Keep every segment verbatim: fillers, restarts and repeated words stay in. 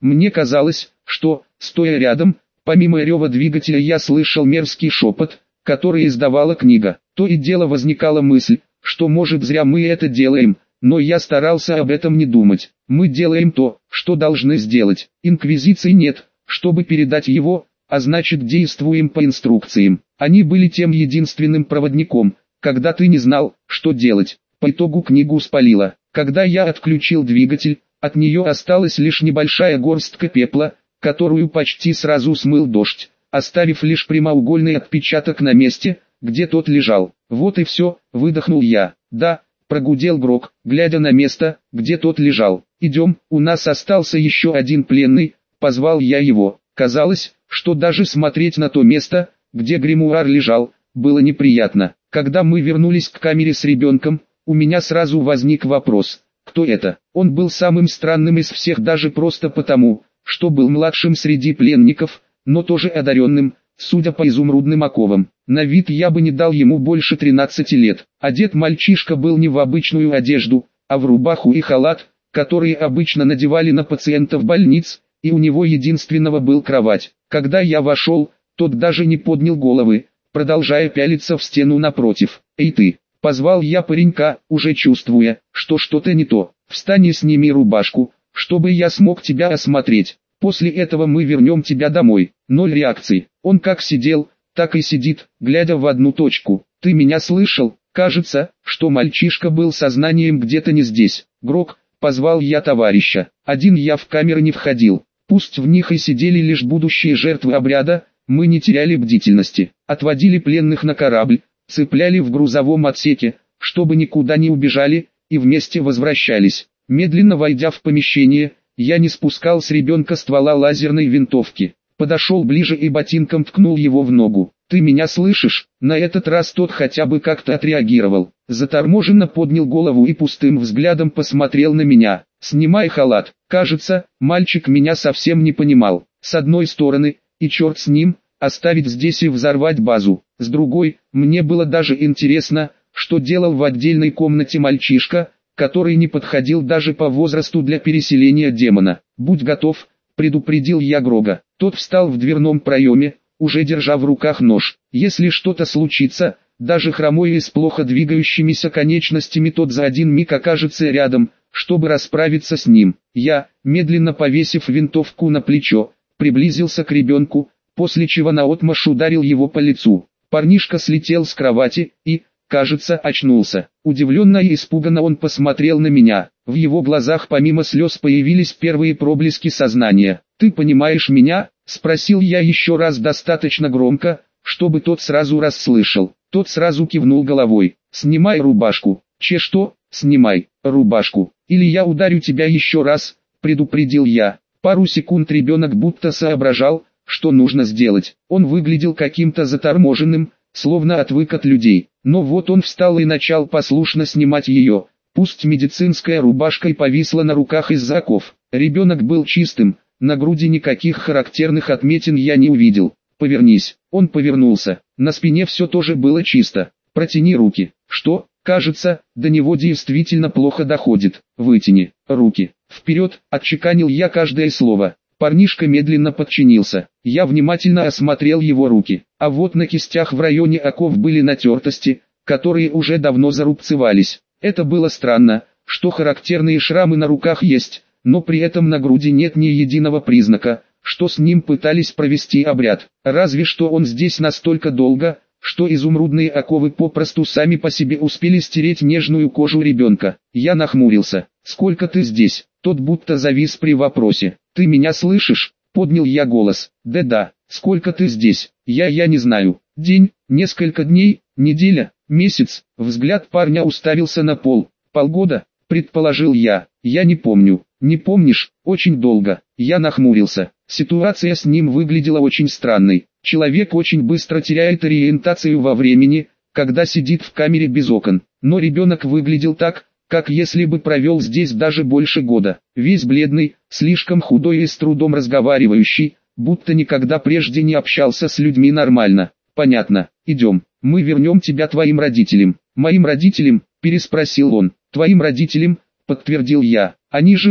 Мне казалось, что, стоя рядом, помимо рева двигателя я слышал мерзкий шепот, который издавала книга. То и дело возникала мысль, что может зря мы это делаем, но я старался об этом не думать. Мы делаем то, что должны сделать. Инквизиции нет, чтобы передать его, а значит действуем по инструкциям. Они были тем единственным проводником, когда ты не знал, что делать. По итогу книгу спалило. Когда я отключил двигатель, от нее осталась лишь небольшая горстка пепла, которую почти сразу смыл дождь, оставив лишь прямоугольный отпечаток на месте, где тот лежал. Вот и все, выдохнул я. Да, прогудел Грок, глядя на место, где тот лежал. Идем, у нас остался еще один пленный, позвал я его. Казалось, что даже смотреть на то место, где гримуар лежал, было неприятно. Когда мы вернулись к камере с ребенком, у меня сразу возник вопрос, кто это? Он был самым странным из всех даже просто потому, что был младшим среди пленников, но тоже одаренным, судя по изумрудным оковам. На вид я бы не дал ему больше тринадцати лет. Одет мальчишка был не в обычную одежду, а в рубаху и халат, которые обычно надевали на пациентов больниц, и у него единственного был кровать. Когда я вошел, тот даже не поднял головы, продолжая пялиться в стену напротив. «Эй ты!» — позвал я паренька, уже чувствуя, что что-то не то. «Встань и сними рубашку, чтобы я смог тебя осмотреть. После этого мы вернем тебя домой». Ноль реакции. Он как сидел, так и сидит, глядя в одну точку. «Ты меня слышал?» Кажется, что мальчишка был сознанием где-то не здесь. «Грок», — позвал я товарища. Один я в камеры не входил. Пусть в них и сидели лишь будущие жертвы обряда, мы не теряли бдительности. Отводили пленных на корабль, цепляли в грузовом отсеке, чтобы никуда не убежали, и вместе возвращались. Медленно войдя в помещение, я не спускал с ребенка ствола лазерной винтовки. Подошел ближе и ботинком ткнул его в ногу. «Ты меня слышишь?» На этот раз тот хотя бы как-то отреагировал. Заторможенно поднял голову и пустым взглядом посмотрел на меня. «Снимай халат». Кажется, мальчик меня совсем не понимал. С одной стороны, и черт с ним, оставить здесь и взорвать базу. С другой, мне было даже интересно, что делал в отдельной комнате мальчишка, который не подходил даже по возрасту для переселения демона. «Будь готов», — предупредил я Грога. Тот встал в дверном проеме, уже держа в руках нож. Если что-то случится, даже хромой и с плохо двигающимися конечностями тот за один миг окажется рядом, чтобы расправиться с ним. Я, медленно повесив винтовку на плечо, приблизился к ребенку, после чего наотмашь ударил его по лицу. Парнишка слетел с кровати и, кажется, очнулся. Удивленно и испуганно он посмотрел на меня. В его глазах помимо слез появились первые проблески сознания. «Ты понимаешь меня?» — спросил я еще раз достаточно громко, чтобы тот сразу расслышал. Тот сразу кивнул головой. «Снимай рубашку». «Че что?» «Снимай рубашку, или я ударю тебя еще раз», — предупредил я. Пару секунд ребенок будто соображал, что нужно сделать. Он выглядел каким-то заторможенным, словно отвык от людей. Но вот он встал и начал послушно снимать ее. Пусть медицинская рубашка и повисла на руках из-за оков. Ребенок был чистым, на груди никаких характерных отметин я не увидел. «Повернись». Он повернулся. На спине все тоже было чисто. «Протяни руки». «Что?» «Кажется, до него действительно плохо доходит». «Вытяни руки». «Вперед», — отчеканил я каждое слово. Парнишка медленно подчинился. Я внимательно осмотрел его руки. А вот на кистях в районе оков были натертости, которые уже давно зарубцевались. Это было странно, что характерные шрамы на руках есть, но при этом на груди нет ни единого признака, что с ним пытались провести обряд. Разве что он здесь настолько долго, что изумрудные оковы попросту сами по себе успели стереть нежную кожу ребенка. Я нахмурился. «Сколько ты здесь?» Тот будто завис при вопросе. «Ты меня слышишь?» Поднял я голос. «Да-да, сколько ты здесь?» «Я я не знаю. День, несколько дней, неделя, месяц?» Взгляд парня уставился на пол. «Полгода?» Предположил я. «Я не помню». «Не помнишь? Очень долго». Я нахмурился. Ситуация с ним выглядела очень странной. Человек очень быстро теряет ориентацию во времени, когда сидит в камере без окон. Но ребенок выглядел так, как если бы провел здесь даже больше года. Весь бледный, слишком худой и с трудом разговаривающий, будто никогда прежде не общался с людьми нормально. «Понятно, идем, мы вернем тебя твоим родителям». «Моим родителям?» – переспросил он. «Твоим родителям?» – подтвердил я. «Они живы?»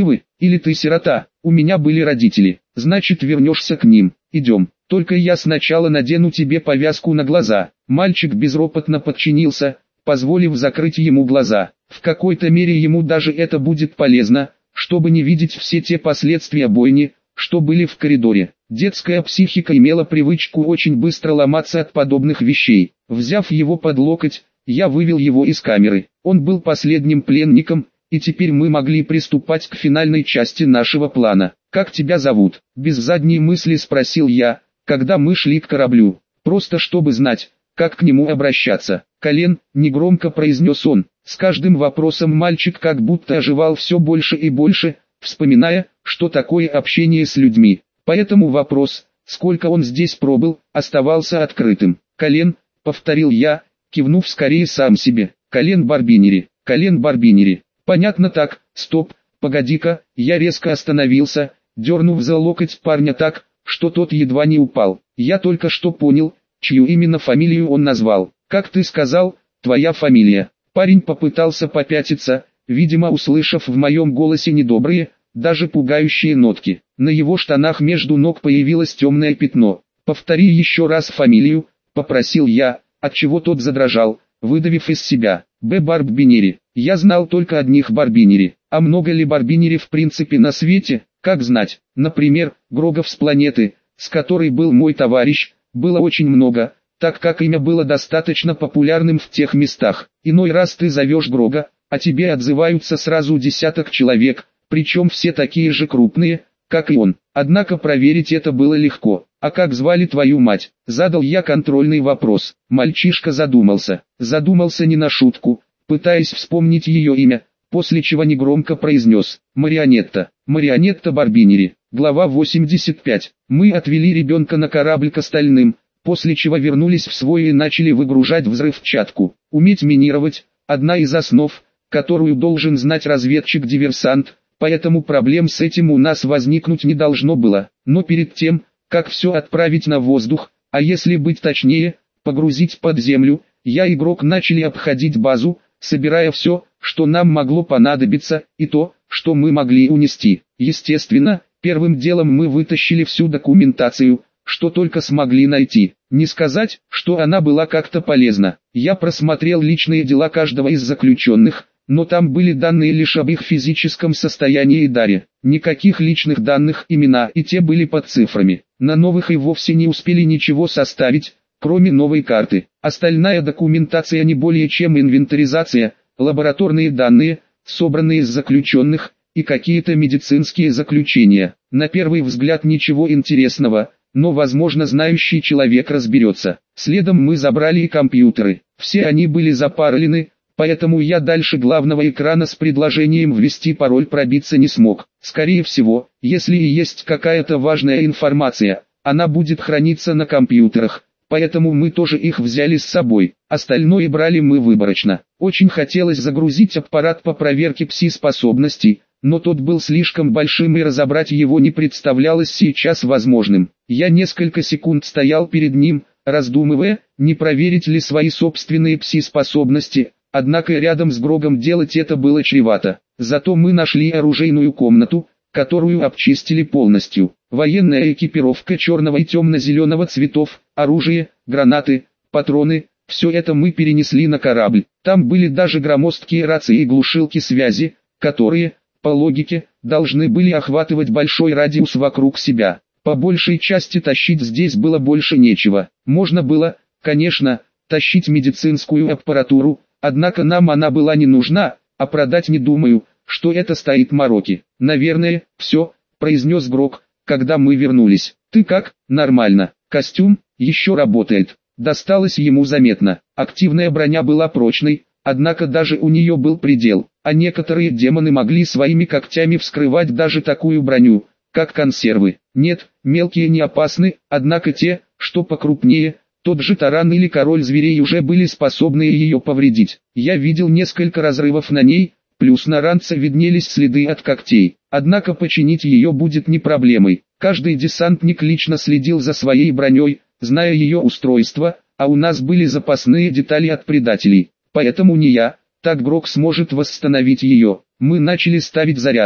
Или ты сирота? У меня были родители. Значит, вернешься к ним. Идем. Только я сначала надену тебе повязку на глаза. Мальчик безропотно подчинился, позволив закрыть ему глаза. В какой-то мере ему даже это будет полезно, чтобы не видеть все те последствия бойни, что были в коридоре. Детская психика имела привычку очень быстро ломаться от подобных вещей. Взяв его под локоть, я вывел его из камеры. Он был последним пленником, и теперь мы могли приступать к финальной части нашего плана. «Как тебя зовут?» – без задней мысли спросил я, когда мы шли к кораблю. Просто чтобы знать, как к нему обращаться. «Колен», – негромко произнес он. С каждым вопросом мальчик как будто оживал все больше и больше, вспоминая, что такое общение с людьми. Поэтому вопрос, сколько он здесь пробыл, оставался открытым. «Колен», — повторил я, кивнув скорее сам себе. «Колен Барбинери, Колен Барбинери». «Понятно так, стоп, погоди-ка», я резко остановился, дернув за локоть парня так, что тот едва не упал. Я только что понял, чью именно фамилию он назвал. «Как ты сказал, твоя фамилия?» Парень попытался попятиться, видимо услышав в моем голосе недобрые, даже пугающие нотки. На его штанах между ног появилось темное пятно. «Повтори еще раз фамилию», — попросил я, отчего тот задрожал, выдавив из себя. «Б. Барбинери». Я знал только одних Барбинери. А много ли Барбинери в принципе на свете? Как знать. Например, Грогов с планеты, с которой был мой товарищ, было очень много, так как имя было достаточно популярным в тех местах. Иной раз ты зовешь Грога, а тебе отзываются сразу десяток человек, причем все такие же крупные, как и он. Однако проверить это было легко. «А как звали твою мать?» – задал я контрольный вопрос. Мальчишка задумался. Задумался не на шутку, пытаясь вспомнить ее имя, после чего негромко произнес: «Марионетта, Марионетта Барбинери». Глава восемьдесят пять. Мы отвели ребенка на корабль к остальным, после чего вернулись в свой и начали выгружать взрывчатку. Уметь минировать – одна из основ, которую должен знать разведчик-диверсант, поэтому проблем с этим у нас возникнуть не должно было. Но перед тем, как все отправить на воздух, а если быть точнее, погрузить под землю, я и игрок начали обходить базу, собирая все, что нам могло понадобиться, и то, что мы могли унести. Естественно, первым делом мы вытащили всю документацию, что только смогли найти. Не сказать, что она была как-то полезна. Я просмотрел личные дела каждого из заключенных, но там были данные лишь об их физическом состоянии и даре. Никаких личных данных, имена, и те были под цифрами. На новых и вовсе не успели ничего составить, кроме новой карты. Остальная документация не более чем инвентаризация, лабораторные данные, собранные из заключенных, и какие-то медицинские заключения. На первый взгляд ничего интересного, но возможно знающий человек разберется. Следом мы забрали и компьютеры. Все они были запаролены, поэтому я дальше главного экрана с предложением ввести пароль пробиться не смог. Скорее всего, если и есть какая-то важная информация, она будет храниться на компьютерах, поэтому мы тоже их взяли с собой. Остальное брали мы выборочно. Очень хотелось загрузить аппарат по проверке пси-способностей, но тот был слишком большим и разобрать его не представлялось сейчас возможным. Я несколько секунд стоял перед ним, раздумывая, не проверить ли свои собственные пси-способности. Однако рядом с Грогом делать это было чревато. Зато мы нашли оружейную комнату, которую обчистили полностью. Военная экипировка черного и темно-зеленого цветов, оружие, гранаты, патроны – все это мы перенесли на корабль. Там были даже громоздкие рации и глушилки связи, которые, по логике, должны были охватывать большой радиус вокруг себя. По большей части тащить здесь было больше нечего. Можно было, конечно, тащить медицинскую аппаратуру, однако нам она была не нужна, а продать не думаю, что это стоит мороки. «Наверное, все», — произнес Грог, когда мы вернулись. «Ты как?» «Нормально. Костюм еще работает». Досталось ему заметно. Активная броня была прочной, однако даже у нее был предел, а некоторые демоны могли своими когтями вскрывать даже такую броню, как консервы. Нет, мелкие не опасны, однако те, что покрупнее, тот же таран или король зверей уже были способны ее повредить. Я видел несколько разрывов на ней, плюс на ранце виднелись следы от когтей. Однако починить ее будет не проблемой. Каждый десантник лично следил за своей броней, зная ее устройство, а у нас были запасные детали от предателей. Поэтому не я, так Грог сможет восстановить ее. Мы начали ставить заряды.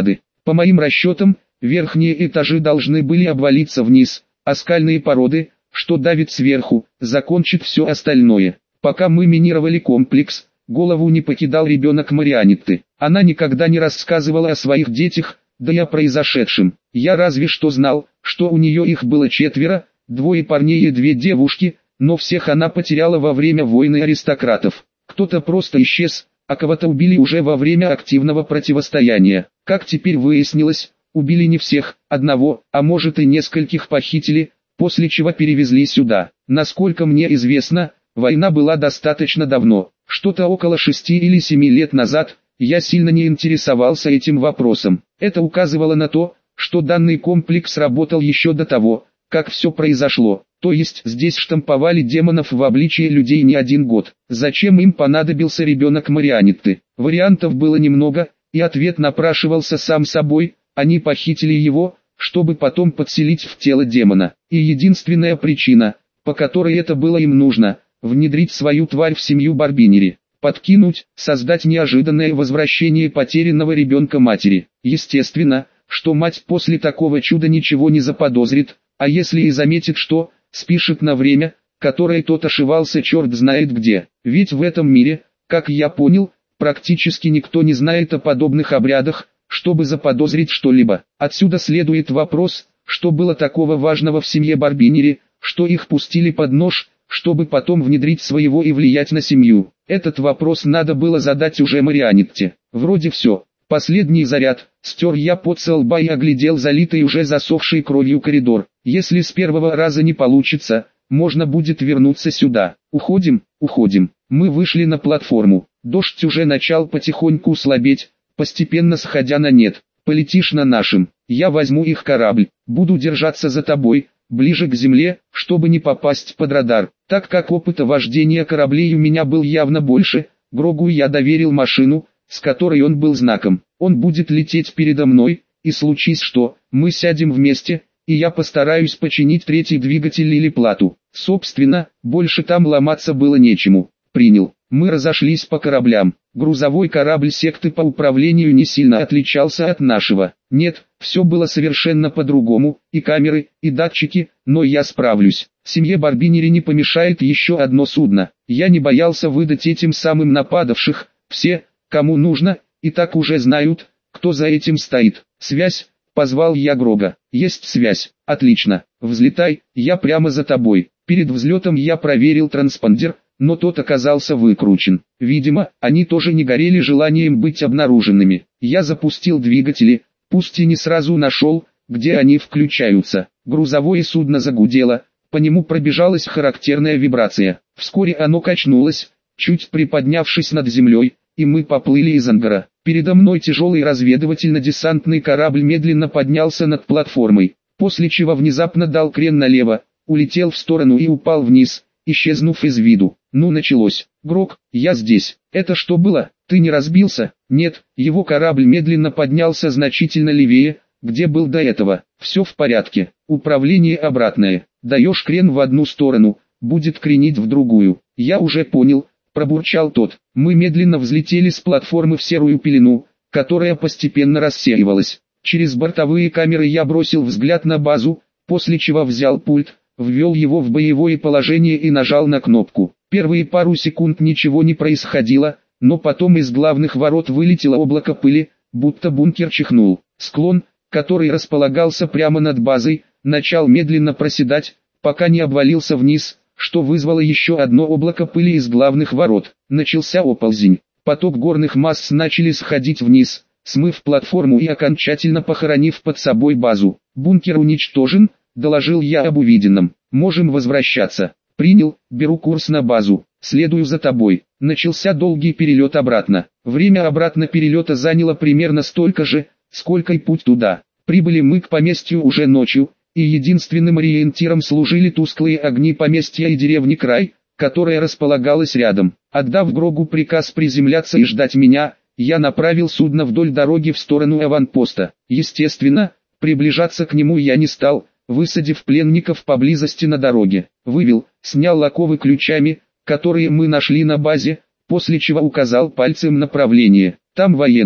По моим расчетам, верхние этажи должны были обвалиться вниз, а скальные породы, что давит сверху, закончит все остальное. Пока мы минировали комплекс, голову не покидал ребенок Марианетты. Она никогда не рассказывала о своих детях, да и о произошедшем. Я разве что знал, что у нее их было четверо, двое парней и две девушки, но всех она потеряла во время войны аристократов. Кто-то просто исчез, а кого-то убили уже во время активного противостояния. Как теперь выяснилось, убили не всех, одного, а может и нескольких похитили, после чего перевезли сюда. Насколько мне известно, война была достаточно давно, что-то около шести или семи лет назад. Я сильно не интересовался этим вопросом. Это указывало на то, что данный комплекс работал еще до того, как все произошло. То есть здесь штамповали демонов в обличии людей не один год. Зачем им понадобился ребенок Марианетты? Вариантов было немного, и ответ напрашивался сам собой. Они похитили его, чтобы потом подселить в тело демона. И единственная причина, по которой это было им нужно, внедрить свою тварь в семью Барбинери. Подкинуть, создать неожиданное возвращение потерянного ребенка матери. Естественно, что мать после такого чуда ничего не заподозрит, а если и заметит что, спишет на время, которое тот ошивался черт знает где. Ведь в этом мире, как я понял, практически никто не знает о подобных обрядах, чтобы заподозрить что-либо. Отсюда следует вопрос, что было такого важного в семье Барбинери, что их пустили под нож, чтобы потом внедрить своего и влиять на семью. Этот вопрос надо было задать уже Марианетте. Вроде все. Последний заряд. Стер я пот со лба и оглядел залитый уже засохший кровью коридор. Если с первого раза не получится, можно будет вернуться сюда. Уходим, уходим. Мы вышли на платформу. Дождь уже начал потихоньку слабеть, постепенно сходя на нет. Полетишь на нашем. Я возьму их корабль. Буду держаться за тобой, ближе к земле, чтобы не попасть под радар. Так как опыта вождения кораблей у меня был явно больше, Грогу я доверил машину, с которой он был знаком. Он будет лететь передо мной, и случись что, мы сядем вместе, и я постараюсь починить третий двигатель или плату. Собственно, больше там ломаться было нечему. Принял. Мы разошлись по кораблям. Грузовой корабль секты по управлению не сильно отличался от нашего. Нет, все было совершенно по-другому, и камеры, и датчики, но я справлюсь. Семье Барбинери не помешает еще одно судно. Я не боялся выдать этим самым нападавших. Все, кому нужно, и так уже знают, кто за этим стоит. Связь, позвал я Грога. Есть связь. Отлично. Взлетай, я прямо за тобой. Перед взлетом я проверил транспондер, но тот оказался выкручен. Видимо, они тоже не горели желанием быть обнаруженными. Я запустил двигатели, пусть и не сразу нашел, где они включаются. Грузовое судно загудело, по нему пробежалась характерная вибрация. Вскоре оно качнулось, чуть приподнявшись над землей, и мы поплыли из ангара. Передо мной тяжелый разведывательно-десантный корабль медленно поднялся над платформой, после чего внезапно дал крен налево, улетел в сторону и упал вниз, исчезнув из виду. Ну началось. Грог, я здесь. Это что было? Ты не разбился? Нет, его корабль медленно поднялся значительно левее, где был до этого. Все в порядке. Управление обратное. Даешь крен в одну сторону, будет кренить в другую. Я уже понял, пробурчал тот. Мы медленно взлетели с платформы в серую пелену, которая постепенно рассеивалась. Через бортовые камеры я бросил взгляд на базу, после чего взял пульт, ввел его в боевое положение и нажал на кнопку. Первые пару секунд ничего не происходило, но потом из главных ворот вылетело облако пыли, будто бункер чихнул. Склон, который располагался прямо над базой, начал медленно проседать, пока не обвалился вниз, что вызвало еще одно облако пыли из главных ворот. Начался оползень. Поток горных масс начали сходить вниз, смыв платформу и окончательно похоронив под собой базу. Бункер уничтожен, доложил я об увиденном. Можем возвращаться. Принял, беру курс на базу. Следую за тобой. Начался долгий перелет обратно. Время обратно перелета заняло примерно столько же, сколько и путь туда. Прибыли мы к поместью уже ночью, и единственным ориентиром служили тусклые огни поместья и деревни Край, которая располагалась рядом. Отдав Грогу приказ приземляться и ждать меня, я направил судно вдоль дороги в сторону аванпоста. Естественно, приближаться к нему я не стал, высадив пленников поблизости на дороге. Вывел, снял оковы ключами, которые мы нашли на базе, после чего указал пальцем направление. Там военные.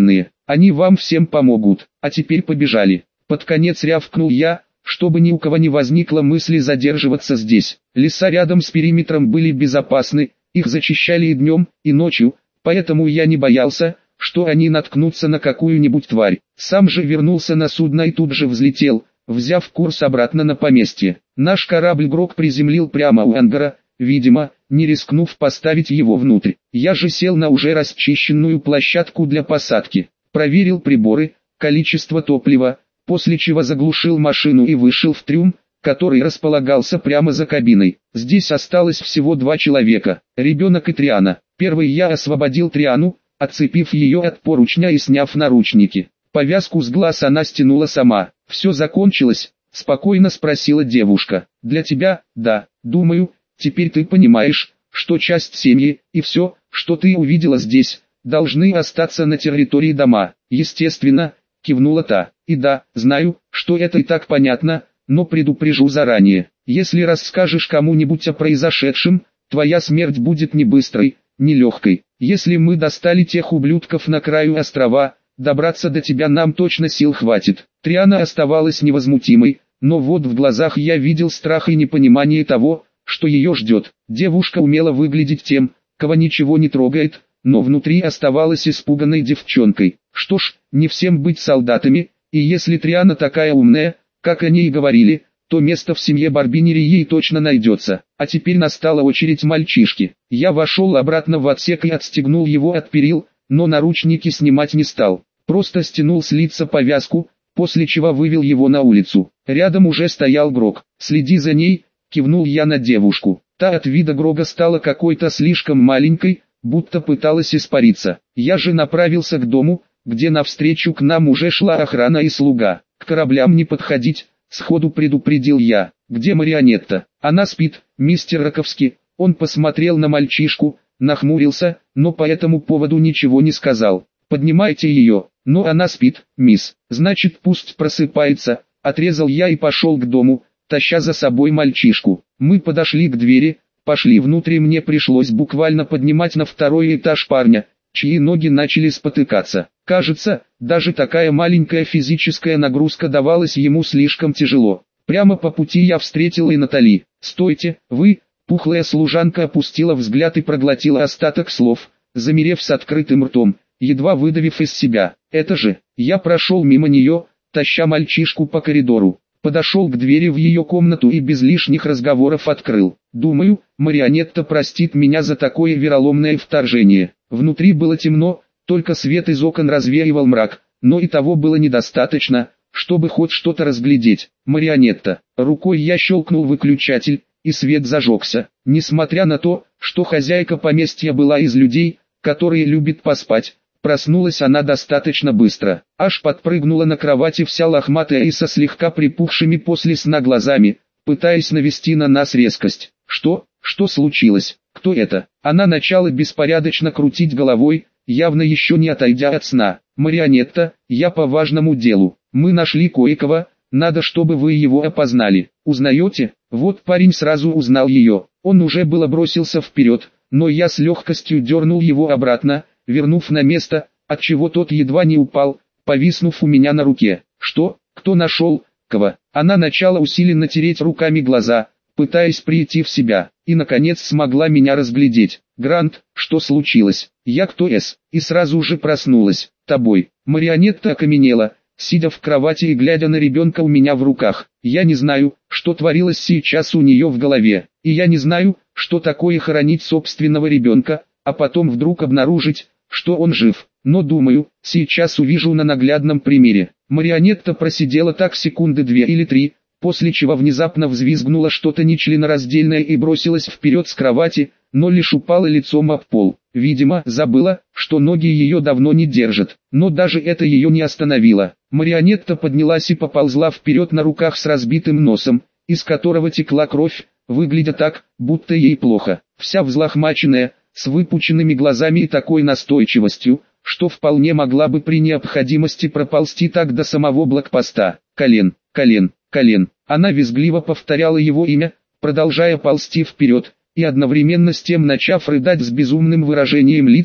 Они вам всем помогут, а теперь побежали. Под конец рявкнул я, чтобы ни у кого не возникло мысли задерживаться здесь. Леса рядом с периметром были безопасны, их зачищали и днем, и ночью, поэтому я не боялся, что они наткнутся на какую-нибудь тварь. Сам же вернулся на судно и тут же взлетел, взяв курс обратно на поместье. Наш корабль Грок приземлил прямо у ангара, видимо, не рискнув поставить его внутрь. Я же сел на уже расчищенную площадку для посадки, проверил приборы, количество топлива, после чего заглушил машину и вышел в трюм, который располагался прямо за кабиной. Здесь осталось всего два человека, ребенок и Триана. Первый я освободил Триану, отцепив ее от поручня и сняв наручники. Повязку с глаз она стянула сама. «Все закончилось?» – спокойно спросила девушка. «Для тебя, да, думаю, теперь ты понимаешь, что часть семьи, и все, что ты увидела здесь, должны остаться на территории дома». «Естественно», – кивнула та. «И да, знаю, что это и так понятно, но предупрежу заранее. Если расскажешь кому-нибудь о произошедшем, твоя смерть будет не быстрой, не легкой. Если мы достали тех ублюдков на краю острова, добраться до тебя нам точно сил хватит». Триана оставалась невозмутимой, но вот в глазах я видел страх и непонимание того, что ее ждет. Девушка умела выглядеть тем, кого ничего не трогает, но внутри оставалась испуганной девчонкой. Что ж, не всем быть солдатами, и если Триана такая умная, как они и говорили, то место в семье Барбинери ей точно найдется. А теперь настала очередь мальчишки. Я вошел обратно в отсек и отстегнул его от перил, но наручники снимать не стал. Просто стянул с лица повязку, после чего вывел его на улицу. Рядом уже стоял Грок. «Следи за ней», — кивнул я на девушку. Та от вида Грога стала какой-то слишком маленькой, будто пыталась испариться. Я же направился к дому, где навстречу к нам уже шла охрана и слуга. «К кораблям не подходить», — сходу предупредил я. «Где Марионетта?» «Она спит, мистер Раковский». Он посмотрел на мальчишку, нахмурился, но по этому поводу ничего не сказал. «Поднимайте ее». «Но она спит, мисс». «Значит, пусть просыпается», — отрезал я и пошел к дому, таща за собой мальчишку. Мы подошли к двери, пошли внутрь, и мне пришлось буквально поднимать на второй этаж парня, чьи ноги начали спотыкаться. Кажется, даже такая маленькая физическая нагрузка давалась ему слишком тяжело. Прямо по пути я встретил и Натали. «Стойте, вы!» Пухлая служанка опустила взгляд и проглотила остаток слов, замерев с открытым ртом, едва выдавив из себя. «Это же!» Я прошел мимо нее, таща мальчишку по коридору. Подошел к двери в ее комнату и без лишних разговоров открыл. Думаю, Марионетта простит меня за такое вероломное вторжение. Внутри было темно, только свет из окон развеивал мрак, но и того было недостаточно, чтобы хоть что-то разглядеть. «Марионетта». Рукой я щелкнул выключатель, и свет зажегся. Несмотря на то, что хозяйка поместья была из людей, которые любят поспать, проснулась она достаточно быстро. Аж подпрыгнула на кровати вся лохматая и со слегка припухшими после сна глазами, пытаясь навести на нас резкость. «Что? Что случилось? Кто это?» Она начала беспорядочно крутить головой, явно еще не отойдя от сна. «Марионетта, я по важному делу. Мы нашли кое-кого, надо, чтобы вы его опознали. Узнаете?» Вот парень сразу узнал ее. Он уже было бросился вперед, но я с легкостью дернул его обратно, вернув на место, отчего тот едва не упал, повиснув у меня на руке. «Что? Кто нашел? Кого?» Она начала усиленно тереть руками глаза, пытаясь прийти в себя, и наконец смогла меня разглядеть. «Грант, что случилось?» «Я кто С?» И сразу же проснулась. «Тобой». Марионетта окаменела, сидя в кровати и глядя на ребенка у меня в руках. Я не знаю, что творилось сейчас у нее в голове, и я не знаю, что такое хоронить собственного ребенка, а потом вдруг обнаружить, что он жив. Но думаю, сейчас увижу на наглядном примере. Марионетта просидела так секунды две или три, после чего внезапно взвизгнула что-то нечленораздельное и бросилась вперед с кровати, но лишь упала лицом об пол. Видимо, забыла, что ноги ее давно не держат, но даже это ее не остановило. Марионетта поднялась и поползла вперед на руках с разбитым носом, из которого текла кровь, выглядя так, будто ей плохо. Вся взлохмаченная, с выпученными глазами и такой настойчивостью, что вполне могла бы при необходимости проползти так до самого блокпоста. «Колен, колен, колен». Она визгливо повторяла его имя, продолжая ползти вперед, и одновременно с тем начав рыдать с безумным выражением лица,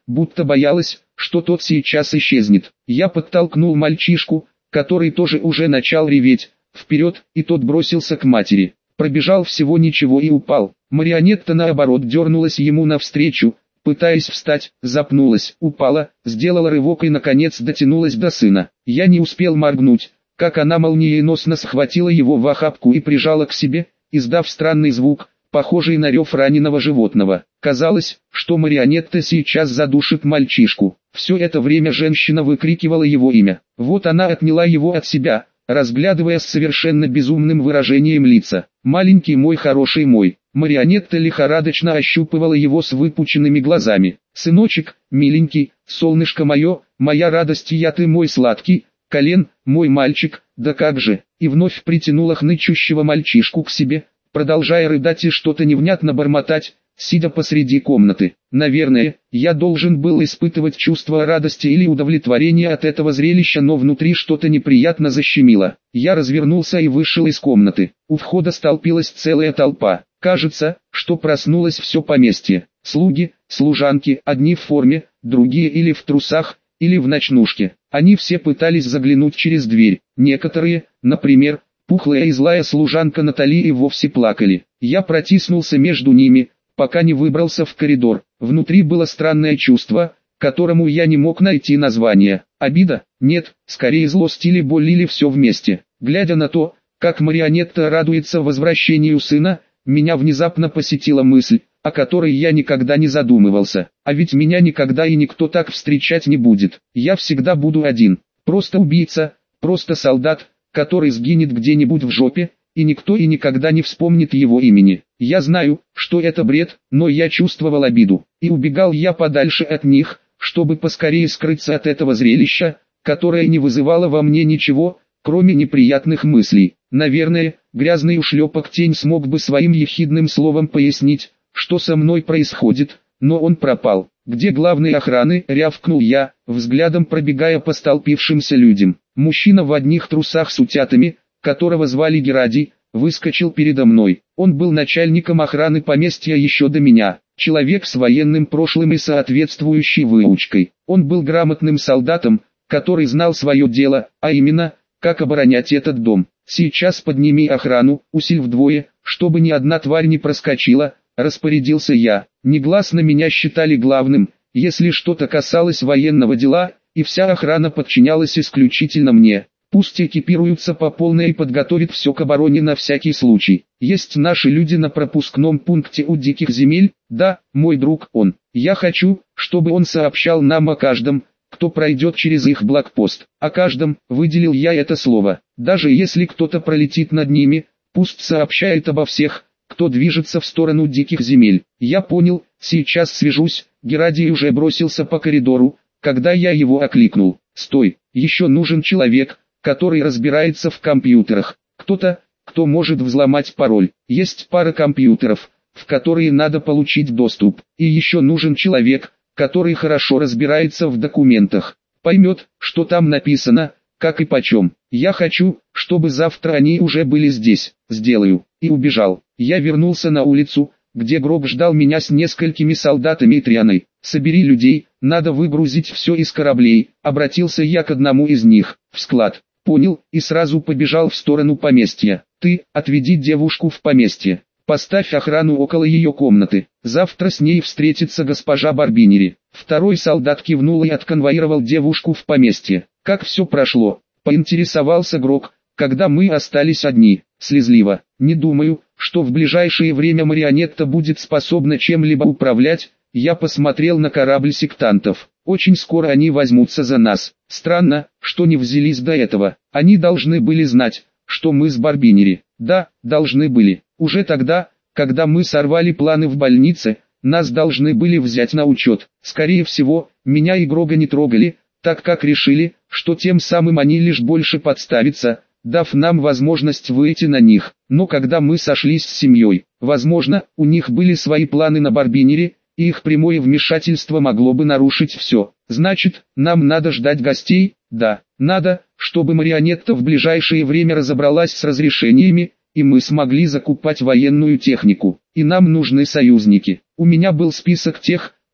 будто боялась, что тот сейчас исчезнет. Я подтолкнул мальчишку, который тоже уже начал реветь, вперед, и тот бросился к матери. Пробежал всего ничего и упал. Марионетта наоборот дернулась ему навстречу, пытаясь встать, запнулась, упала, сделала рывок и наконец дотянулась до сына. Я не успел моргнуть, как она молниеносно схватила его в охапку и прижала к себе, издав странный звук, похожий на рев раненого животного. Казалось, что Марионетта сейчас задушит мальчишку. Все это время женщина выкрикивала его имя. Вот она отняла его от себя, разглядывая с совершенно безумным выражением лица. «Маленький мой, хороший мой». Марионетта лихорадочно ощупывала его с выпученными глазами. «Сыночек, миленький, солнышко мое, моя радость, я ты мой сладкий, колен, мой мальчик, да как же!» И вновь притянула хнычущего мальчишку к себе, продолжая рыдать и что-то невнятно бормотать, сидя посреди комнаты. Наверное, я должен был испытывать чувство радости или удовлетворения от этого зрелища, но внутри что-то неприятно защемило. Я развернулся и вышел из комнаты. У входа столпилась целая толпа. Кажется, что проснулось все поместье. Слуги, служанки, одни в форме, другие или в трусах, или в ночнушке. Они все пытались заглянуть через дверь. Некоторые, например, пухлая и злая служанка Натали, и вовсе плакали. Я протиснулся между ними, пока не выбрался в коридор. Внутри было странное чувство, которому я не мог найти название. Обида? Нет, скорее злость или боль, или все вместе. Глядя на то, как Марионетта радуется возвращению сына, меня внезапно посетила мысль, о которой я никогда не задумывался. А ведь меня никогда и никто так встречать не будет. Я всегда буду один. Просто убийца, просто солдат, который сгинет где-нибудь в жопе, и никто и никогда не вспомнит его имени. Я знаю, что это бред, но я чувствовал обиду, и убегал я подальше от них, чтобы поскорее скрыться от этого зрелища, которое не вызывало во мне ничего, кроме неприятных мыслей. Наверное, грязный ушлепок Тень смог бы своим ехидным словом пояснить, что со мной происходит, но он пропал. «Где главный охраны?» — рявкнул я, взглядом пробегая по столпившимся людям. Мужчина в одних трусах с утятами, которого звали Герадий, выскочил передо мной. Он был начальником охраны поместья еще до меня, человек с военным прошлым и соответствующей выучкой. Он был грамотным солдатом, который знал свое дело, а именно, как оборонять этот дом. «Сейчас подними охрану, усиль вдвое, чтобы ни одна тварь не проскочила», — распорядился я. Негласно меня считали главным, если что-то касалось военного дела, и вся охрана подчинялась исключительно мне. Пусть экипируются по полной и подготовят все к обороне на всякий случай. Есть наши люди на пропускном пункте у диких земель, да, мой друг он. Я хочу, чтобы он сообщал нам о каждом, кто пройдет через их блокпост. О каждом, выделил я это слово. Даже если кто-то пролетит над ними, пусть сообщает обо всех, кто движется в сторону диких земель. Я понял, сейчас свяжусь. Герадий уже бросился по коридору, когда я его окликнул. «Стой, еще нужен человек, который разбирается в компьютерах. Кто-то, кто может взломать пароль. Есть пара компьютеров, в которые надо получить доступ. И еще нужен человек, который хорошо разбирается в документах. Поймет, что там написано, как и почем. Я хочу, чтобы завтра они уже были здесь. Сделаю». И убежал. Я вернулся на улицу, где Грог ждал меня с несколькими солдатами и Трианой. «Собери людей, надо выгрузить все из кораблей», — обратился я к одному из них. «В склад». Понял, и сразу побежал в сторону поместья. «Ты, отведи девушку в поместье. Поставь охрану около ее комнаты. Завтра с ней встретится госпожа Барбинери». Второй солдат кивнул и отконвоировал девушку в поместье. «Как все прошло?» — поинтересовался Грог, когда мы остались одни. Слезливо. «Не думаю, что в ближайшее время Марионетта будет способна чем-либо управлять». Я посмотрел на корабль сектантов. Очень скоро они возьмутся за нас. Странно, что не взялись до этого. Они должны были знать, что мы с Барбинери. Да, должны были. Уже тогда, когда мы сорвали планы в больнице, нас должны были взять на учет. Скорее всего, меня и Грога не трогали, так как решили, что тем самым они лишь больше подставятся, дав нам возможность выйти на них. Но когда мы сошлись с семьей, возможно, у них были свои планы на Барбинери, и их прямое вмешательство могло бы нарушить все. Значит, нам надо ждать гостей? Да, надо, чтобы Марионетта в ближайшее время разобралась с разрешениями, и мы смогли закупать военную технику. И нам нужны союзники. У меня был список тех,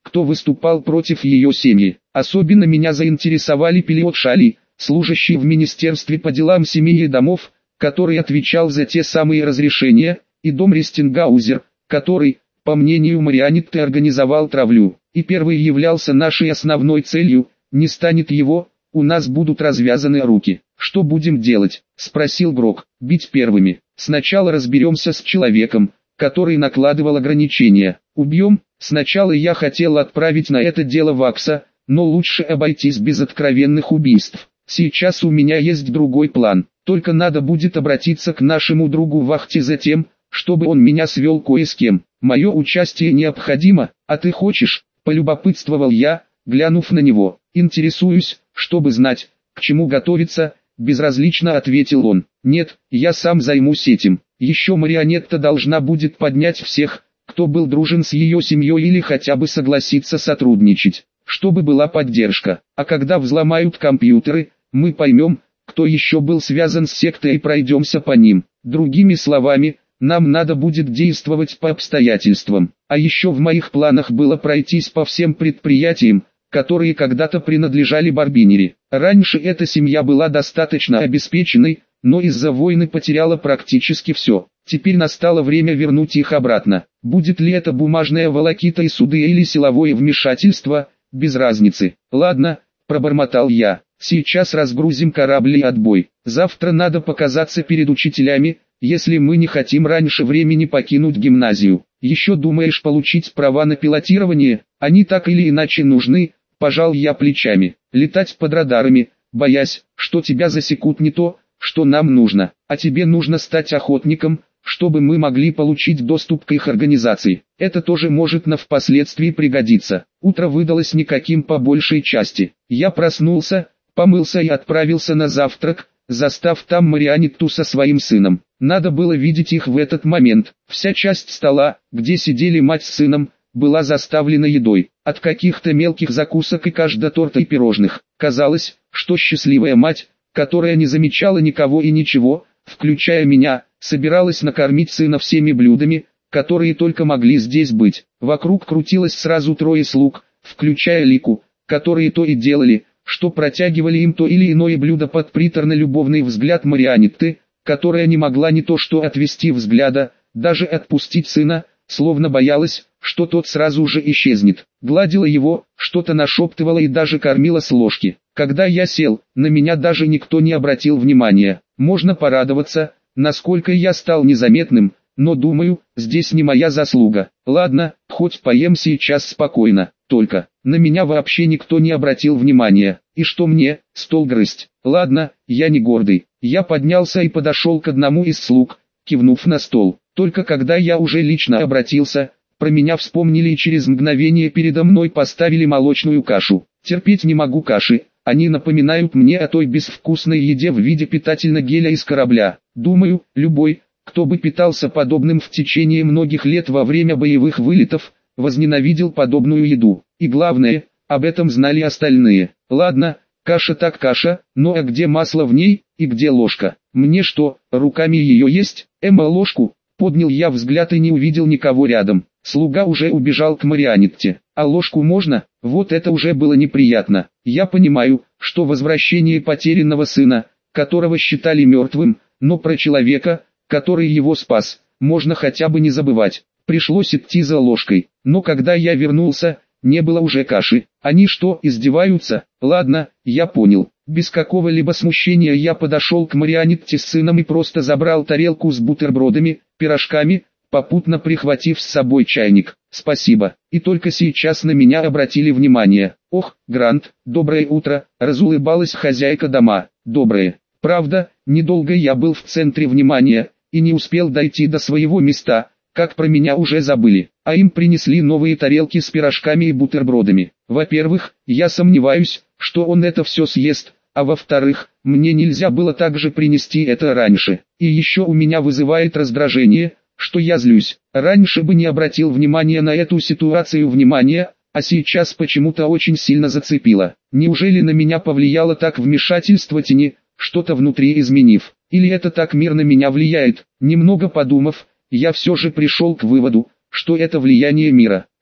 кто выступал против ее семьи. Особенно меня заинтересовали Пилиот Шали, служащий в Министерстве по делам семьи и домов, который отвечал за те самые разрешения, и дом Рестингаузер, который, по мнению Марианетты, организовал травлю, и первый являлся нашей основной целью. Не станет его, у нас будут развязаны руки. Что будем делать? Спросил Грок. Бить первыми. Сначала разберемся с человеком, который накладывал ограничения. Убьем. Сначала я хотел отправить на это дело Вакса, но лучше обойтись без откровенных убийств. Сейчас у меня есть другой план. Только надо будет обратиться к нашему другу Вахте за тем, чтобы он меня свел кое с кем. Мое участие необходимо, а ты хочешь? Полюбопытствовал я, глянув на него. Интересуюсь, чтобы знать, к чему готовиться, безразлично ответил он. Нет, я сам займусь этим. Еще Марианетта должна будет поднять всех, кто был дружен с ее семьей или хотя бы согласиться сотрудничать, чтобы была поддержка. А когда взломают компьютеры, мы поймем, кто еще был связан с сектой и пройдемся по ним. Другими словами, нам надо будет действовать по обстоятельствам. А еще в моих планах было пройтись по всем предприятиям, которые когда-то принадлежали Барбинери. Раньше эта семья была достаточно обеспеченной, но из-за войны потеряла практически все. Теперь настало время вернуть их обратно. Будет ли это бумажная волокита и суды или силовое вмешательство, без разницы. Ладно, пробормотал я. Сейчас разгрузим корабль и отбой. Завтра надо показаться перед учителями, если мы не хотим раньше времени покинуть гимназию. Еще думаешь получить права на пилотирование? Они так или иначе нужны. Пожал я плечами. Летать под радарами, боясь, что тебя засекут, не то, что нам нужно. А тебе нужно стать охотником, чтобы мы могли получить доступ к их организации. Это тоже может на впоследствии пригодиться. Утро выдалось никаким по большей части. Я проснулся, помылся и отправился на завтрак, застав там Марианетту со своим сыном. Надо было видеть их в этот момент. Вся часть стола, где сидели мать с сыном, была заставлена едой. От каких-то мелких закусок и каждого торта и пирожных. Казалось, что счастливая мать, которая не замечала никого и ничего, включая меня, собиралась накормить сына всеми блюдами, которые только могли здесь быть. Вокруг крутилось сразу трое слуг, включая Лику, которые то и делали, что протягивали им то или иное блюдо под приторно-любовный взгляд Марианетты, которая не могла не то что отвести взгляда, даже отпустить сына, словно боялась, что тот сразу же исчезнет. Гладила его, что-то нашептывала и даже кормила с ложки. Когда я сел, на меня даже никто не обратил внимания. Можно порадоваться, насколько я стал незаметным, но думаю, здесь не моя заслуга. Ладно, хоть поем сейчас спокойно, только, на меня вообще никто не обратил внимания. И что мне, стол грызть? Ладно, я не гордый. Я поднялся и подошел к одному из слуг, кивнув на стол. Только когда я уже лично обратился, про меня вспомнили и через мгновение передо мной поставили молочную кашу. Терпеть не могу каши, они напоминают мне о той безвкусной еде в виде питательного геля из корабля. Думаю, любой, кто бы питался подобным в течение многих лет во время боевых вылетов, возненавидел подобную еду. И главное, об этом знали остальные. Ладно, каша так каша, но а где масло в ней, и где ложка? Мне что, руками ее есть? Эмма, ложку? Поднял я взгляд и не увидел никого рядом. Слуга уже убежал к Марианетте. А ложку можно? Вот это уже было неприятно. Я понимаю, что возвращение потерянного сына, которого считали мертвым, но про человека, который его спас, можно хотя бы не забывать. Пришлось идти за ложкой. Но когда я вернулся, не было уже каши. Они что, издеваются? Ладно, я понял. Без какого-либо смущения я подошел к Марианетте с сыном и просто забрал тарелку с бутербродами, пирожками, попутно прихватив с собой чайник. Спасибо. И только сейчас на меня обратили внимание. Ох, Грант, доброе утро, разулыбалась хозяйка дома. Доброе. Правда, недолго я был в центре внимания, и не успел дойти до своего места, как про меня уже забыли, а им принесли новые тарелки с пирожками и бутербродами. Во-первых, я сомневаюсь, что он это все съест, а во-вторых, мне нельзя было также принести это раньше. И еще у меня вызывает раздражение, что я злюсь. Раньше бы не обратил внимания на эту ситуацию внимания, а сейчас почему-то очень сильно зацепило. Неужели на меня повлияло так вмешательство тени, что-то внутри изменив? Или это так мир на меня влияет? Немного подумав, я все же пришел к выводу, что это влияние мира.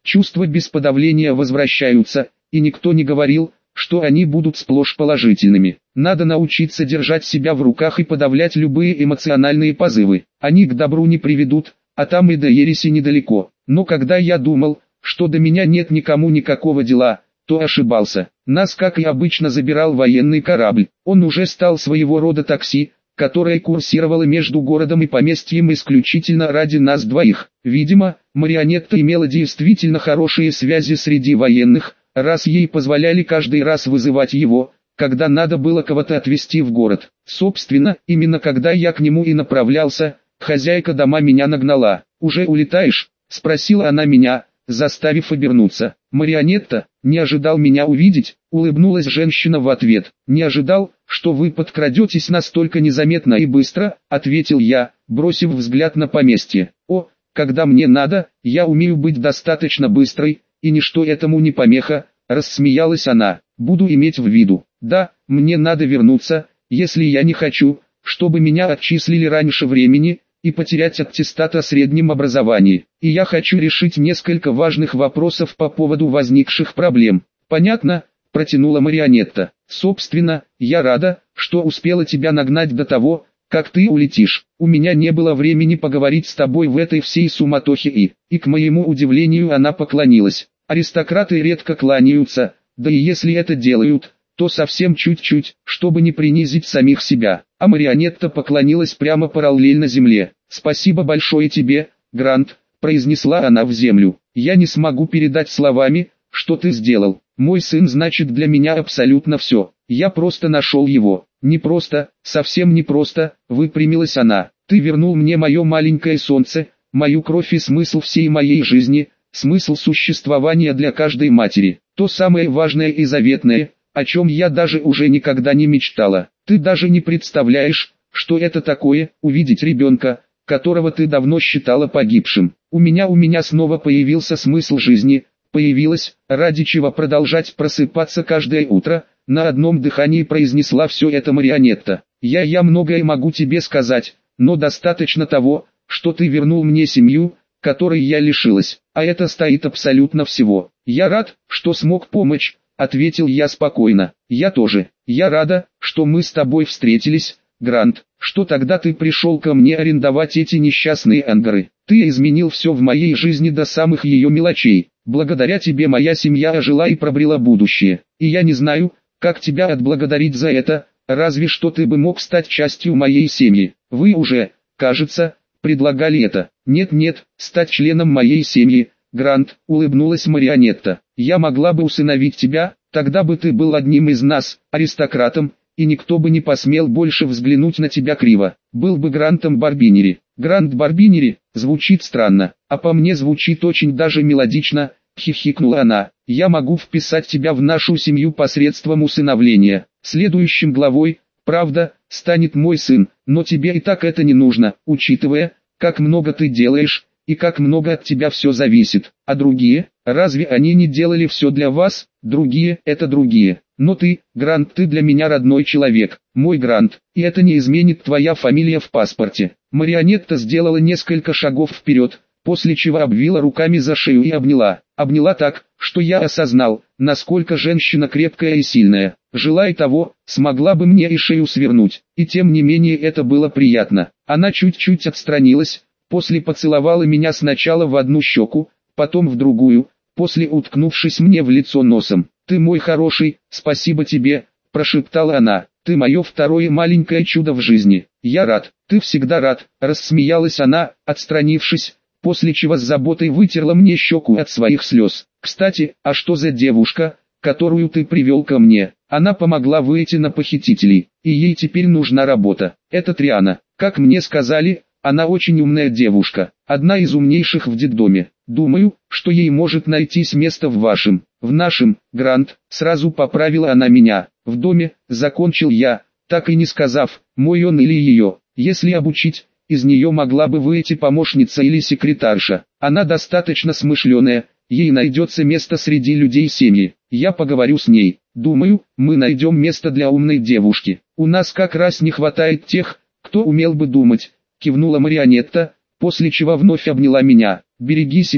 чувства без подавления возвращаются, и никто не говорил, что они будут сплошь положительными. Надо научиться держать себя в руках и подавлять любые эмоциональные позывы. Они к добру не приведут, а там и до ереси недалеко. Но когда я думал, что до меня нет никому никакого дела, то ошибался. Нас, как и обычно, забирал военный корабль. Он уже стал своего рода такси, которое курсировало между городом и поместьем исключительно ради нас двоих. Видимо, Марионетта имела действительно хорошие связи среди военных, раз ей позволяли каждый раз вызывать его, когда надо было кого-то отвезти в город. Собственно, именно когда я к нему и направлялся, хозяйка дома меня нагнала. «Уже улетаешь?» – спросила она меня, заставив обернуться. «Марионетта, не ожидал меня увидеть?» – улыбнулась женщина в ответ. «Не ожидал, что вы подкрадетесь настолько незаметно и быстро», – ответил я, бросив взгляд на поместье. «О, когда мне надо, я умею быть достаточно быстрой, и ничто этому не помеха», – рассмеялась она. «Буду иметь в виду. Да, мне надо вернуться, если я не хочу, чтобы меня отчислили раньше времени и потерять аттестат о среднем образовании. И я хочу решить несколько важных вопросов по поводу возникших проблем». «Понятно», – протянула Марионетта. «Собственно, я рада, что успела тебя нагнать до того, как ты улетишь. У меня не было времени поговорить с тобой в этой всей суматохе и...» И к моему удивлению она поклонилась. Аристократы редко кланяются, да и если это делают, то совсем чуть-чуть, чтобы не принизить самих себя. А Марионетта поклонилась прямо параллельно земле. «Спасибо большое тебе, Грант», – произнесла она в землю. «Я не смогу передать словами, что ты сделал. Мой сын значит для меня абсолютно все. Я просто нашел его». «Не просто, совсем не просто», – выпрямилась она. «Ты вернул мне мое маленькое солнце, мою кровь и смысл всей моей жизни, смысл существования для каждой матери. То самое важное и заветное, о чем я даже уже никогда не мечтала. Ты даже не представляешь, что это такое, увидеть ребенка, которого ты давно считала погибшим. У меня у меня снова появился смысл жизни, появилось, ради чего продолжать просыпаться каждое утро», — на одном дыхании произнесла все это Марионетта. «Я я многое могу тебе сказать, но достаточно того, что ты вернул мне семью, которой я лишилась, а это стоит абсолютно всего. Я рад, что смог помочь», — ответил я спокойно. «Я тоже. Я рада, что мы с тобой встретились, Грант. Что тогда ты пришел ко мне арендовать эти несчастные ангары? Ты изменил все в моей жизни до самых ее мелочей. Благодаря тебе моя семья ожила и пробрела будущее. И я не знаю, как тебя отблагодарить за это, разве что ты бы мог стать частью моей семьи. Вы уже, кажется, предлагали это». «Нет-нет, стать членом моей семьи, Грант», — улыбнулась Марионетта. «Я могла бы усыновить тебя, тогда бы ты был одним из нас, аристократом, и никто бы не посмел больше взглянуть на тебя криво. Был бы Грантом Барбинери». «Грант Барбинери» звучит странно, а по мне звучит очень даже мелодично, — хихикнула она. «Я могу вписать тебя в нашу семью посредством усыновления. Следующим главой, правда, станет мой сын, но тебе и так это не нужно, учитывая, как много ты делаешь, и как много от тебя все зависит. А другие, разве они не делали все для вас? Другие – это другие. Но ты, Грант, ты для меня родной человек, мой Грант, и это не изменит твоя фамилия в паспорте». Марионетта сделала несколько шагов вперед, после чего обвила руками за шею и обняла. Обняла так, что я осознал, насколько женщина крепкая и сильная. Желая того, смогла бы мне и шею свернуть, и тем не менее это было приятно. Она чуть-чуть отстранилась, после поцеловала меня сначала в одну щеку, потом в другую, после уткнувшись мне в лицо носом. «Ты мой хороший, спасибо тебе», – прошептала она. «Ты мое второе маленькое чудо в жизни. Я рад, ты всегда рад», – рассмеялась она, отстранившись, после чего с заботой вытерла мне щеку от своих слез. «Кстати, а что за девушка, которую ты привел ко мне?» Она помогла выйти на похитителей, и ей теперь нужна работа. Это Триана. Как мне сказали, она очень умная девушка, одна из умнейших в детдоме. Думаю, что ей может найтись место в вашем, в нашем, Грант, сразу поправила она меня. В доме, закончил я, так и не сказав, мой он или ее. Если обучить, из нее могла бы выйти помощница или секретарша. Она достаточно смышленая, ей найдется место среди людей семьи. Я поговорю с ней. Думаю, мы найдем место для умной девушки. У нас как раз не хватает тех, кто умел бы думать», — кивнула Марионетта, после чего вновь обняла меня. «Береги себя».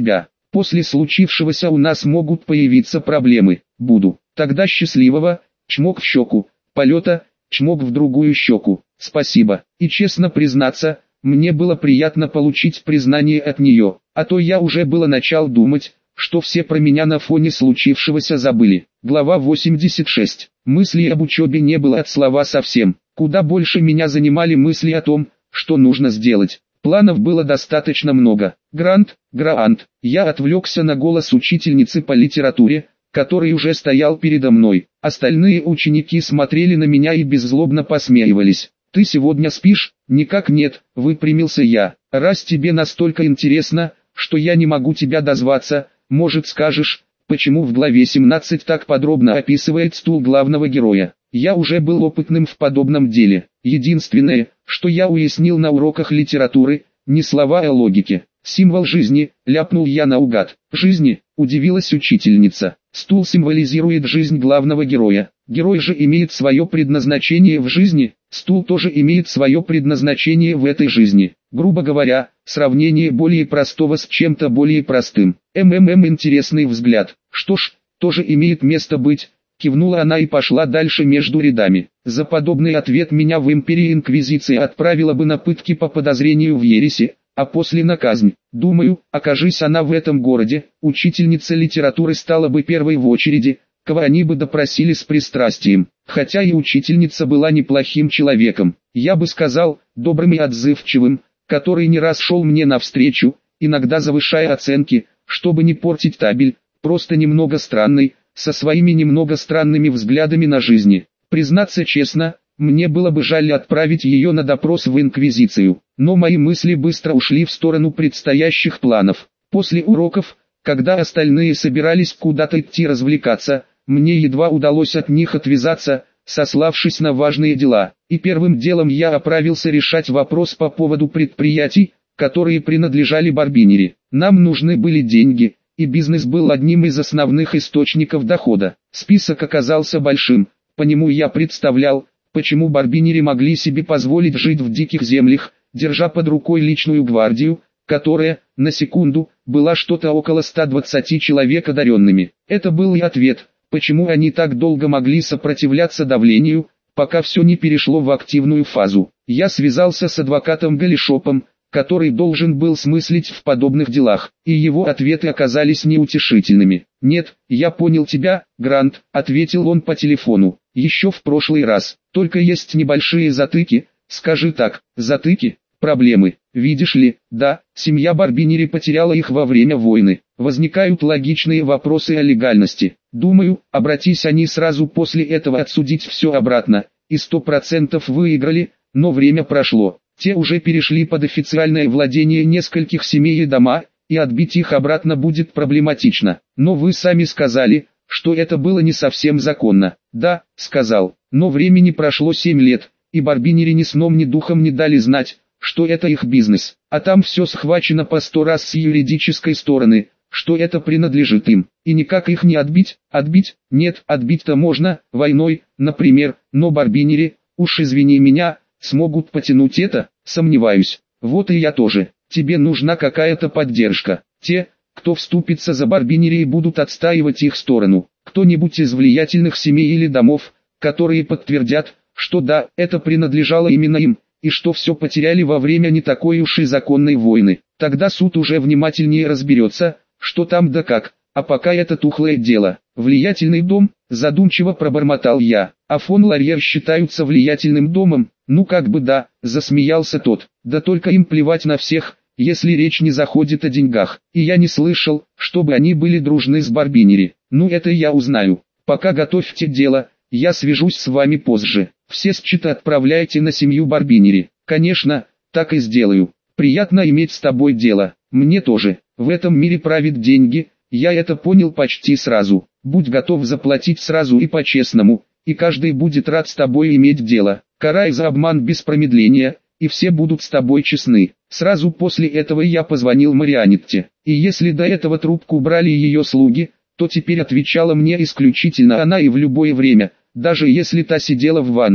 После случившегося у нас могут появиться проблемы. Буду. Тогда счастливого, чмок в щеку, полета, чмок в другую щеку. Спасибо. И честно признаться, мне было приятно получить признание от нее, а то я уже было начал думать, что все про меня на фоне случившегося забыли. Глава восемьдесят шесть. Мыслей об учебе не было от слова совсем. Куда больше меня занимали мысли о том, что нужно сделать. Планов было достаточно много. Грант, грант. Я отвлекся на голос учительницы по литературе, который уже стоял передо мной. Остальные ученики смотрели на меня и беззлобно посмеивались. «Ты сегодня спишь?» «Никак нет», — выпрямился я. «Раз тебе настолько интересно, что я не могу тебя дозваться, может скажешь, почему в главе семнадцать так подробно описывает стул главного героя?» Я уже был опытным в подобном деле. Единственное, что я уяснил на уроках литературы, не слова о логике. «Символ жизни», — ляпнул я наугад. «Жизни», — удивилась учительница. «Стул символизирует жизнь главного героя. Герой же имеет свое предназначение в жизни, стул тоже имеет свое предназначение в этой жизни. Грубо говоря, сравнение более простого с чем-то более простым. МММ интересный взгляд. Что ж, тоже имеет место быть». Кивнула она и пошла дальше между рядами. За подобный ответ меня в империи Инквизиция отправила бы на пытки по подозрению в ереси, а после на казнь. Думаю, окажись она в этом городе, учительница литературы стала бы первой в очереди, кого они бы допросили с пристрастием. Хотя и учительница была неплохим человеком, я бы сказал, добрым и отзывчивым, который не раз шел мне навстречу, иногда завышая оценки, чтобы не портить табель, просто немного странный, со своими немного странными взглядами на жизнь. Признаться честно, мне было бы жаль отправить ее на допрос в Инквизицию, но мои мысли быстро ушли в сторону предстоящих планов. После уроков, когда остальные собирались куда-то идти развлекаться, мне едва удалось от них отвязаться, сославшись на важные дела, и первым делом я отправился решать вопрос по поводу предприятий, которые принадлежали Барбинери. Нам нужны были деньги, и бизнес был одним из основных источников дохода. Список оказался большим, по нему я представлял, почему Барбинери могли себе позволить жить в диких землях, держа под рукой личную гвардию, которая, на секунду, была что-то около ста двадцати человек одаренными. Это был и ответ, почему они так долго могли сопротивляться давлению, пока все не перешло в активную фазу. Я связался с адвокатом Галишопом, который должен был смыслить в подобных делах, и его ответы оказались неутешительными. «Нет, я понял тебя, Грант», — ответил он по телефону, — «еще в прошлый раз, только есть небольшие затыки, скажи так, затыки, проблемы, видишь ли, да, семья Барбинери потеряла их во время войны, возникают логичные вопросы о легальности, думаю, обратись они сразу после этого отсудить все обратно, и сто процентов выиграли, но время прошло». Те уже перешли под официальное владение нескольких семей и дома, и отбить их обратно будет проблематично. Но вы сами сказали, что это было не совсем законно. Да, сказал, но времени прошло семь лет, и Барбинери ни сном ни духом не дали знать, что это их бизнес. А там все схвачено по сто раз с юридической стороны, что это принадлежит им. И никак их не отбить, отбить, нет, отбить-то можно, войной, например, но Барбинери, уж извини меня, смогут потянуть это, сомневаюсь. Вот и я тоже. Тебе нужна какая-то поддержка. Те, кто вступится за Барбинери и будут отстаивать их сторону. Кто-нибудь из влиятельных семей или домов, которые подтвердят, что да, это принадлежало именно им, и что все потеряли во время не такой уж и законной войны. Тогда суд уже внимательнее разберется, что там да как, а пока это тухлое дело. Влиятельный дом, задумчиво пробормотал я, а фон Ларьер считаются влиятельным домом. Ну как бы да, засмеялся тот, да только им плевать на всех, если речь не заходит о деньгах. И я не слышал, чтобы они были дружны с Барбинери. Ну это я узнаю. Пока готовьте дело, я свяжусь с вами позже. Все счета отправляйте на семью Барбинери. Конечно, так и сделаю. Приятно иметь с тобой дело. Мне тоже. В этом мире правят деньги, я это понял почти сразу. Будь готов заплатить сразу и по-честному, и каждый будет рад с тобой иметь дело. Карай за обман без промедления, и все будут с тобой честны. Сразу после этого я позвонил Марианетте, и если до этого трубку брали ее слуги, то теперь отвечала мне исключительно она и в любое время, даже если та сидела в ванне.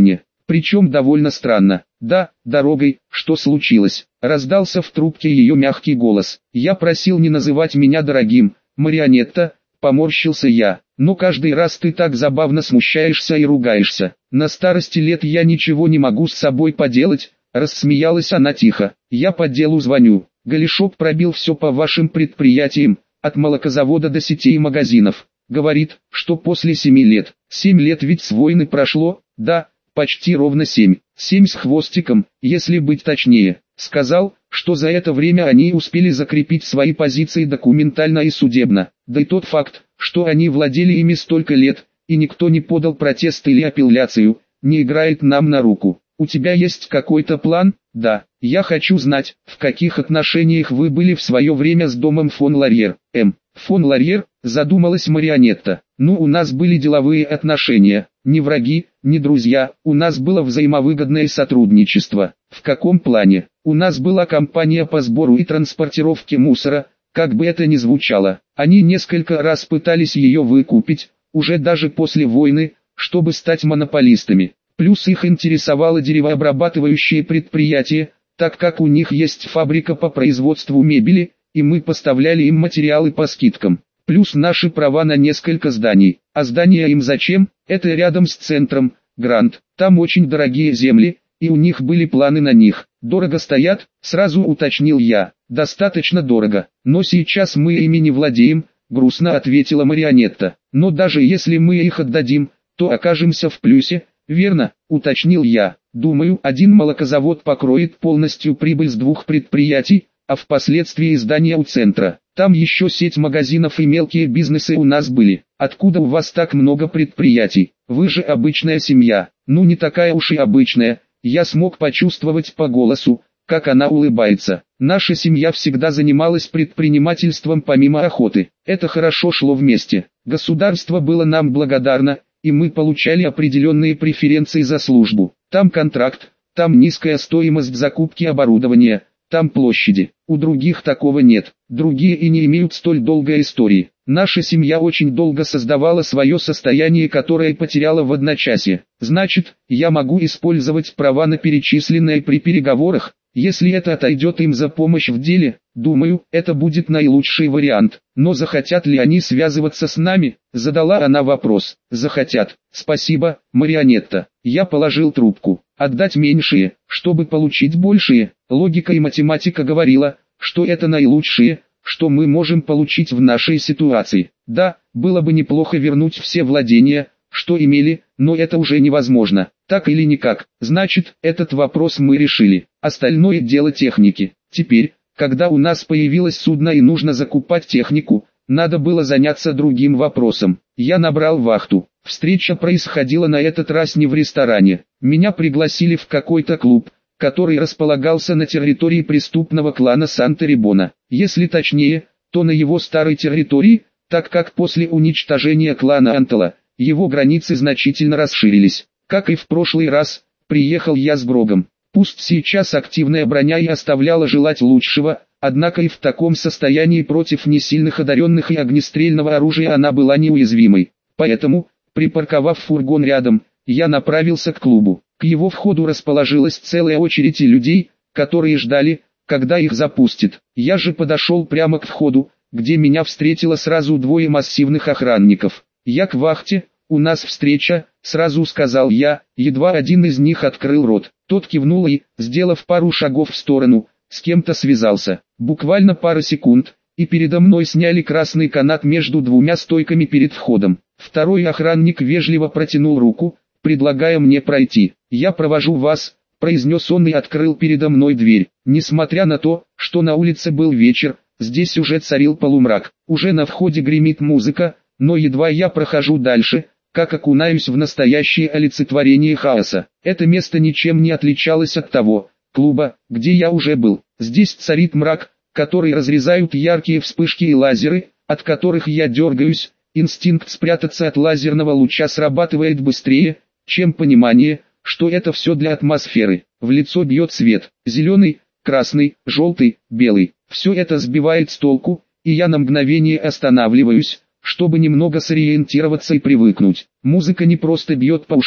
причем довольно странно. «Да, дорогой, что случилось?» — раздался в трубке ее мягкий голос. «Я просил не называть меня дорогим, Марионетта», — поморщился я. «Но каждый раз ты так забавно смущаешься и ругаешься. На старости лет я ничего не могу с собой поделать», — рассмеялась она тихо. «Я по делу звоню. Голишок пробил все по вашим предприятиям, от молокозавода до сетей магазинов. Говорит, что после семи лет, семь лет ведь с войны прошло, да, почти ровно семь, семь с хвостиком, если быть точнее. Сказал, что за это время они успели закрепить свои позиции документально и судебно. Да и тот факт, что они владели ими столько лет, и никто не подал протест или апелляцию, не играет нам на руку. У тебя есть какой-то план? Да, я хочу знать, в каких отношениях вы были в свое время с домом фон Ларьер. М. Фон Ларьер, задумалась Марионетта. Ну, у нас были деловые отношения, не враги, не друзья, у нас было взаимовыгодное сотрудничество. В каком плане? У нас была компания по сбору и транспортировке мусора, как бы это ни звучало. Они несколько раз пытались ее выкупить, уже даже после войны, чтобы стать монополистами. Плюс их интересовало деревообрабатывающее предприятие, так как у них есть фабрика по производству мебели, и мы поставляли им материалы по скидкам. Плюс наши права на несколько зданий. А здания им зачем? Это рядом с центром, Грант. Там очень дорогие земли, и у них были планы на них. Дорого стоят, сразу уточнил я. Достаточно дорого. Но сейчас мы ими не владеем, грустно ответила Марионетта. Но даже если мы их отдадим, то окажемся в плюсе. «Верно», — уточнил я. «Думаю, один молокозавод покроет полностью прибыль с двух предприятий, а впоследствии здания у центра. Там еще сеть магазинов и мелкие бизнесы у нас были. Откуда у вас так много предприятий? Вы же обычная семья». «Ну не такая уж и обычная», я смог почувствовать по голосу, как она улыбается. «Наша семья всегда занималась предпринимательством помимо охоты. Это хорошо шло вместе. Государство было нам благодарно, и мы получали определенные преференции за службу. Там контракт, там низкая стоимость закупки оборудования, там площади. У других такого нет. Другие и не имеют столь долгой истории. Наша семья очень долго создавала свое состояние, которое потеряла в одночасье. Значит, я могу использовать права на перечисленные при переговорах, если это отойдет им за помощь в деле. Думаю, это будет наилучший вариант. Но захотят ли они связываться с нами? Задала она вопрос. Захотят. Спасибо, Марионетта. Я положил трубку. Отдать меньшие, чтобы получить большие. Логика и математика говорила, что это наилучшие, что мы можем получить в нашей ситуации. Да, было бы неплохо вернуть все владения, что имели, но это уже невозможно. Так или никак, значит, этот вопрос мы решили. Остальное дело техники. Теперь, когда у нас появилось судно и нужно закупать технику, надо было заняться другим вопросом. Я набрал вахту. Встреча происходила на этот раз не в ресторане. Меня пригласили в какой-то клуб, который располагался на территории преступного клана Санта-Рибона. Если точнее, то на его старой территории, так как после уничтожения клана Антала, его границы значительно расширились. Как и в прошлый раз, приехал я с Грогом. Пусть сейчас активная броня и оставляла желать лучшего, однако и в таком состоянии против несильных одаренных и огнестрельного оружия она была неуязвимой. Поэтому, припарковав фургон рядом, я направился к клубу. К его входу расположилась целая очередь людей, которые ждали, когда их запустят. Я же подошел прямо к входу, где меня встретило сразу двое массивных охранников. «Я к вахте, у нас встреча», — сразу сказал я, едва один из них открыл рот. Тот кивнул и, сделав пару шагов в сторону, с кем-то связался. Буквально пара секунд, и передо мной сняли красный канат между двумя стойками перед входом. Второй охранник вежливо протянул руку, предлагая мне пройти. «Я провожу вас», — произнес он и открыл передо мной дверь. Несмотря на то, что на улице был вечер, здесь уже царил полумрак. Уже на входе гремит музыка, но едва я прохожу дальше, как окунаюсь в настоящее олицетворение хаоса. Это место ничем не отличалось от того клуба, где я уже был. Здесь царит мрак, который разрезают яркие вспышки и лазеры, от которых я дергаюсь. Инстинкт спрятаться от лазерного луча срабатывает быстрее, чем понимание, что это все для атмосферы. В лицо бьет свет, зеленый, красный, желтый, белый. Все это сбивает с толку, и я на мгновение останавливаюсь, чтобы немного сориентироваться и привыкнуть. Музыка не просто бьет по ушам,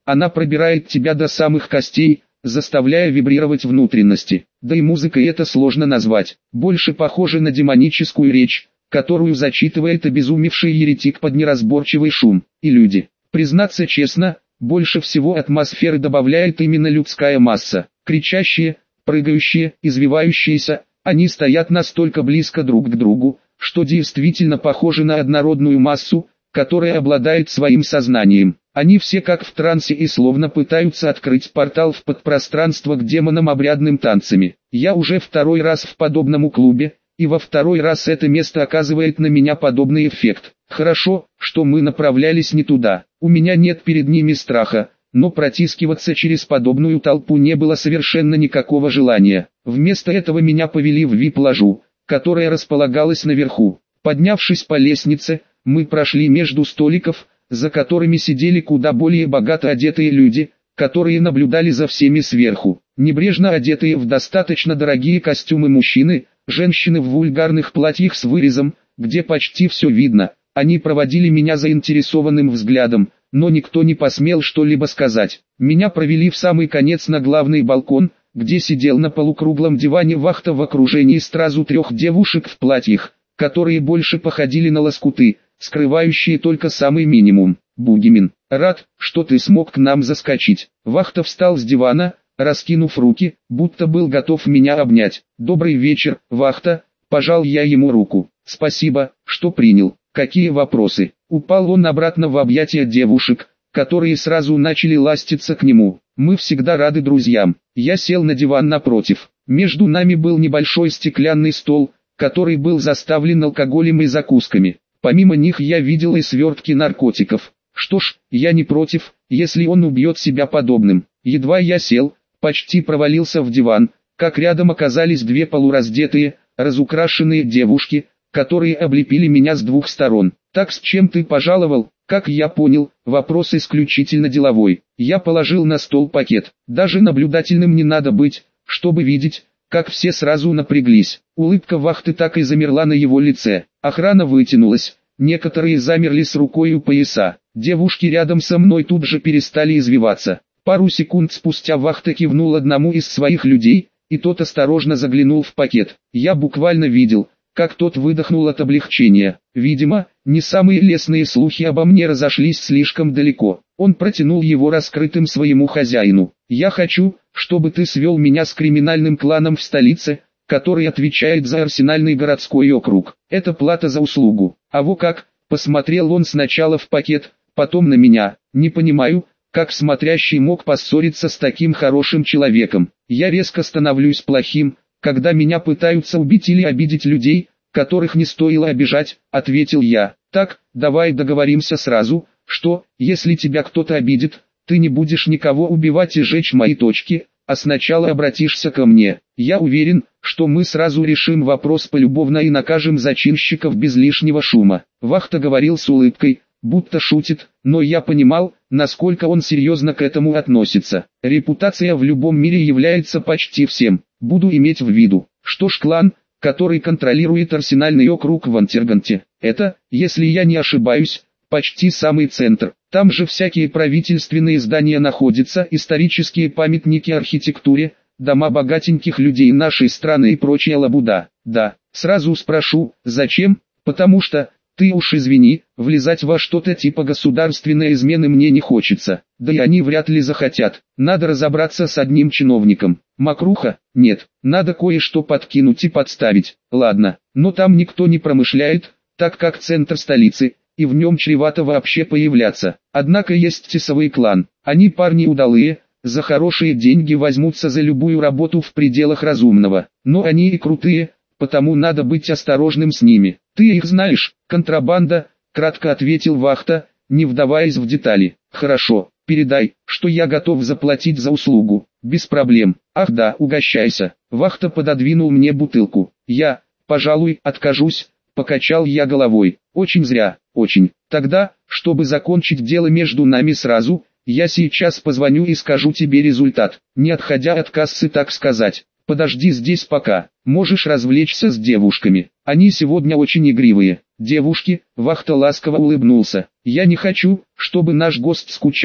она пробирает тебя до самых костей, заставляя вибрировать внутренности. Да и музыкой это сложно назвать, больше похоже на демоническую речь, которую зачитывает обезумевший еретик под неразборчивый шум. И люди, признаться честно, больше всего атмосферы добавляет именно людская масса. Кричащие, прыгающие, извивающиеся, они стоят настолько близко друг к другу, что действительно похожи на однородную массу, которая обладает своим сознанием. Они все как в трансе и словно пытаются открыть портал в подпространство к демонам обрядным танцами. Я уже второй раз в подобном клубе, и во второй раз это место оказывает на меня подобный эффект. Хорошо, что мы направлялись не туда. У меня нет перед ними страха, но протискиваться через подобную толпу не было совершенно никакого желания. Вместо этого меня повели в ви ай пи-ложу, которая располагалась наверху. Поднявшись по лестнице, мы прошли между столиков, за которыми сидели куда более богато одетые люди, которые наблюдали за всеми сверху. Небрежно одетые в достаточно дорогие костюмы мужчины, женщины в вульгарных платьях с вырезом, где почти все видно. Они проводили меня заинтересованным взглядом, но никто не посмел что-либо сказать. Меня провели в самый конец на главный балкон, где сидел на полукруглом диване вахта в окружении сразу трех девушек в платьях, которые больше походили на лоскуты, скрывающие только самый минимум. Бугимин, рад, что ты смог к нам заскочить. Вахта встал с дивана, раскинув руки, будто был готов меня обнять. Добрый вечер, Вахта, пожал я ему руку. Спасибо, что принял. Какие вопросы? Упал он обратно в объятия девушек, которые сразу начали ластиться к нему. Мы всегда рады друзьям. Я сел на диван напротив. Между нами был небольшой стеклянный стол, который был заставлен алкоголем и закусками. Помимо них я видел и свертки наркотиков. Что ж, я не против, если он убьет себя подобным. Едва я сел, почти провалился в диван, как рядом оказались две полураздетые, разукрашенные девушки, которые облепили меня с двух сторон. Так, с чем ты пожаловал? Как я понял, вопрос исключительно деловой. Я положил на стол пакет. Даже наблюдательным не надо быть, чтобы видеть, как все сразу напряглись. Улыбка Вахты так и замерла на его лице. Охрана вытянулась. Некоторые замерли с рукой у пояса. Девушки рядом со мной тут же перестали извиваться. Пару секунд спустя Вахта кивнул одному из своих людей, и тот осторожно заглянул в пакет. Я буквально видел, как тот выдохнул от облегчения. Видимо, не самые лестные слухи обо мне разошлись слишком далеко. Он протянул его раскрытым своему хозяину. «Я хочу, чтобы ты свел меня с криминальным кланом в столице, который отвечает за Арсенальный городской округ. Это плата за услугу». «А во как?» — посмотрел он сначала в пакет, потом на меня. «Не понимаю, как смотрящий мог поссориться с таким хорошим человеком. Я резко становлюсь плохим, когда меня пытаются убить или обидеть людей, которых не стоило обижать», — ответил я. «Так, давай договоримся сразу, что, если тебя кто-то обидит, ты не будешь никого убивать и жечь мои точки, а сначала обратишься ко мне. Я уверен, что мы сразу решим вопрос полюбовно и накажем зачинщиков без лишнего шума». Вахта говорил с улыбкой, будто шутит, но я понимал, насколько он серьезно к этому относится. Репутация в любом мире является почти всем. Буду иметь в виду, что ж клан, который контролирует Арсенальный округ в Антерганте, это, если я не ошибаюсь, почти самый центр. Там же всякие правительственные здания находятся, исторические памятники архитектуре, дома богатеньких людей нашей страны и прочая лабуда. Да, сразу спрошу, зачем? Потому что, ты уж извини, влезать во что-то типа государственной измены мне не хочется. Да и они вряд ли захотят. Надо разобраться с одним чиновником. Мокруха? Нет. Надо кое-что подкинуть и подставить. Ладно, но там никто не промышляет, так как центр столицы, и в нем чревато вообще появляться. Однако есть тесовый клан. Они парни удалые, за хорошие деньги возьмутся за любую работу в пределах разумного. Но они и крутые, потому надо быть осторожным с ними. Ты их знаешь? Контрабанда, кратко ответил Вахта, не вдаваясь в детали. Хорошо, передай, что я готов заплатить за услугу. Без проблем. Ах да, угощайся. Вахта пододвинул мне бутылку. Я, пожалуй, откажусь, покачал я головой. Очень зря, очень. Тогда, чтобы закончить дело между нами сразу, я сейчас позвоню и скажу тебе результат, не отходя от кассы, так сказать. Подожди здесь пока, можешь развлечься с девушками, они сегодня очень игривые. Девушки, Вахта ласково улыбнулся. Я не хочу, чтобы наш гость скучал,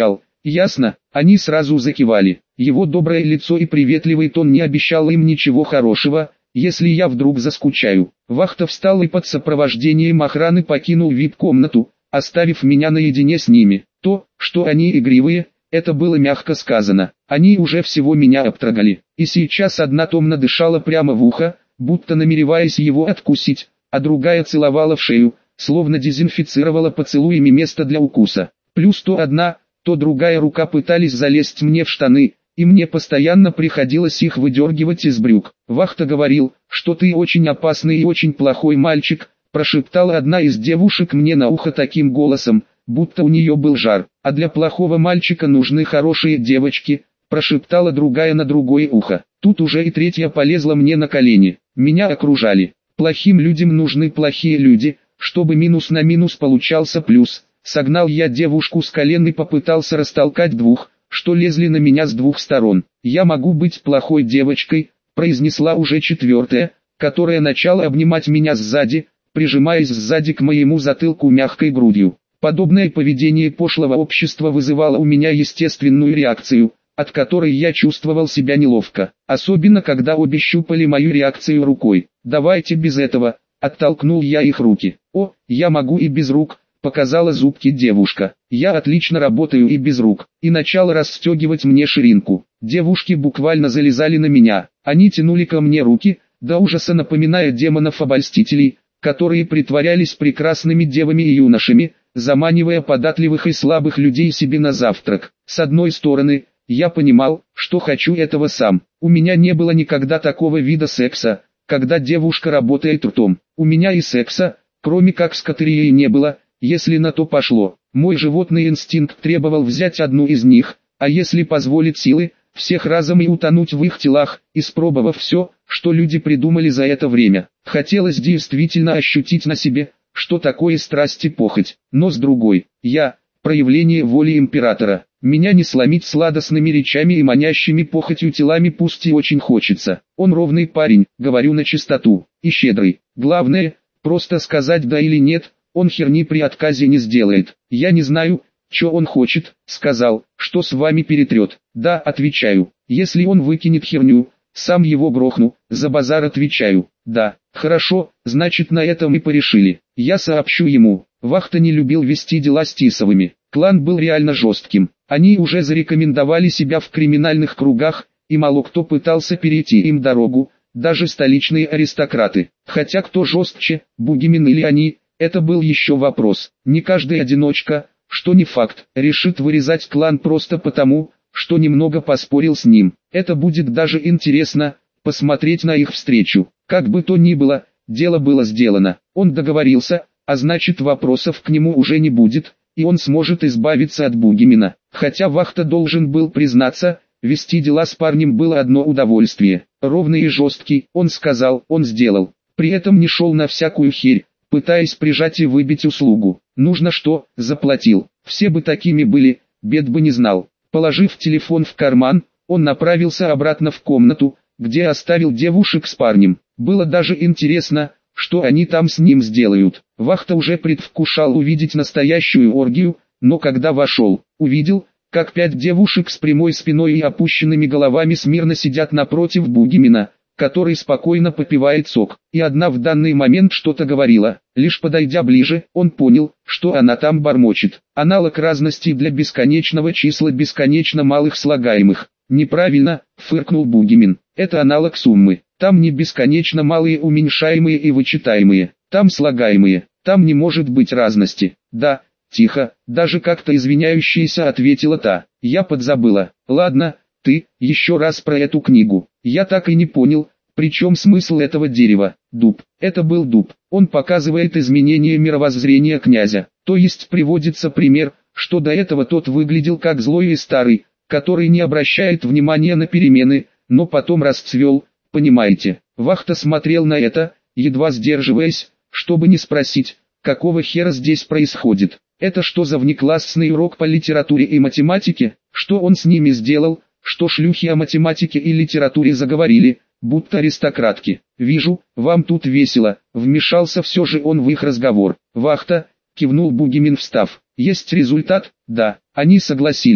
Ясно, они сразу закивали. Его доброе лицо и приветливый тон не обещал им ничего хорошего, если я вдруг заскучаю. Вахта встал и под сопровождением охраны покинул вип-комнату, оставив меня наедине с ними. То, что они игривые, это было мягко сказано. Они уже всего меня обтрогали, и сейчас одна томно дышала прямо в ухо, будто намереваясь его откусить, а другая целовала в шею, словно дезинфицировала поцелуями место для укуса. Плюс то одна, то другая рука пытались залезть мне в штаны, и мне постоянно приходилось их выдергивать из брюк. Вахта говорил, что ты очень опасный и очень плохой мальчик, прошептала одна из девушек мне на ухо таким голосом, будто у нее был жар. А для плохого мальчика нужны хорошие девочки, прошептала другая на другое ухо. Тут уже и третья полезла мне на колени. Меня окружали. Плохим людям нужны плохие люди, чтобы минус на минус получался плюс. Согнал я девушку с колен и попытался растолкать двух, что лезли на меня с двух сторон. «Я могу быть плохой девочкой», произнесла уже четвертая, которая начала обнимать меня сзади, прижимаясь сзади к моему затылку мягкой грудью. Подобное поведение пошлого общества вызывало у меня естественную реакцию, от которой я чувствовал себя неловко, особенно когда обе щупали мою реакцию рукой. «Давайте без этого», оттолкнул я их руки. «О, я могу и без рук», показала зубки девушка. «Я отлично работаю и без рук», и начала расстегивать мне ширинку. Девушки буквально залезали на меня, они тянули ко мне руки, до ужаса напоминая демонов-обольстителей, которые притворялись прекрасными девами и юношами, заманивая податливых и слабых людей себе на завтрак. С одной стороны, я понимал, что хочу этого сам. У меня не было никогда такого вида секса, когда девушка работает ртом. У меня и секса, кроме как с Катерией, не было, если на то пошло. Мой животный инстинкт требовал взять одну из них, а если позволит силы, всех разом и утонуть в их телах, испробовав все, что люди придумали за это время. Хотелось действительно ощутить на себе, что такое страсть и похоть. Но с другой, я, проявление воли императора. Меня не сломить сладостными речами и манящими похотью телами, пусть и очень хочется. Он ровный парень, говорю на чистоту, и щедрый. Главное, просто сказать да или нет, он херни при отказе не сделает. Я не знаю, что он хочет, сказал, что с вами перетрет. Да, отвечаю. Если он выкинет херню, сам его грохну, за базар отвечаю. Да, хорошо, значит на этом и порешили. Я сообщу ему. Вахта не любил вести дела с Тисовыми. Клан был реально жестким. Они уже зарекомендовали себя в криминальных кругах, и мало кто пытался перейти им дорогу, даже столичные аристократы. Хотя кто жестче, Бугимин или они, это был еще вопрос. Не каждый одиночка, что не факт, решит вырезать клан просто потому, что немного поспорил с ним. Это будет даже интересно, посмотреть на их встречу. Как бы то ни было, дело было сделано. Он договорился, а значит вопросов к нему уже не будет, и он сможет избавиться от Бугимина. Хотя Вахта должен был признаться, вести дела с парнем было одно удовольствие. Ровный и жесткий, он сказал, он сделал. При этом не шел на всякую херь, пытаясь прижать и выбить услугу. Нужно что, заплатил. Все бы такими были, бед бы не знал. Положив телефон в карман, он направился обратно в комнату, где оставил девушек с парнем. Было даже интересно, что они там с ним сделают. Вахта уже предвкушал увидеть настоящую оргию, но когда вошел, увидел, как пять девушек с прямой спиной и опущенными головами смирно сидят напротив Бугимина, который спокойно попивает сок, и одна в данный момент что-то говорила. Лишь подойдя ближе, он понял, что она там бормочет. Аналог разности для бесконечного числа бесконечно малых слагаемых. Неправильно, фыркнул Бугимин. Это аналог суммы. Там не бесконечно малые уменьшаемые и вычитаемые. Там слагаемые. Там не может быть разности. Да, тихо, даже как-то извиняющаяся ответила та. Я подзабыла. Ладно, ты, еще раз про эту книгу. Я так и не понял, при чем смысл этого дерева. Дуб. Это был дуб. Он показывает изменение мировоззрения князя. То есть приводится пример, что до этого тот выглядел как злой и старый, который не обращает внимания на перемены, но потом расцвел, понимаете. Вахта смотрел на это, едва сдерживаясь, чтобы не спросить, какого хера здесь происходит. Это что за внеклассный урок по литературе и математике? Что он с ними сделал, что шлюхи о математике и литературе заговорили, будто аристократки? Вижу, вам тут весело, вмешался все же он в их разговор. Вахта, кивнул Бугимин, встав. Есть результат? Да, они согласились.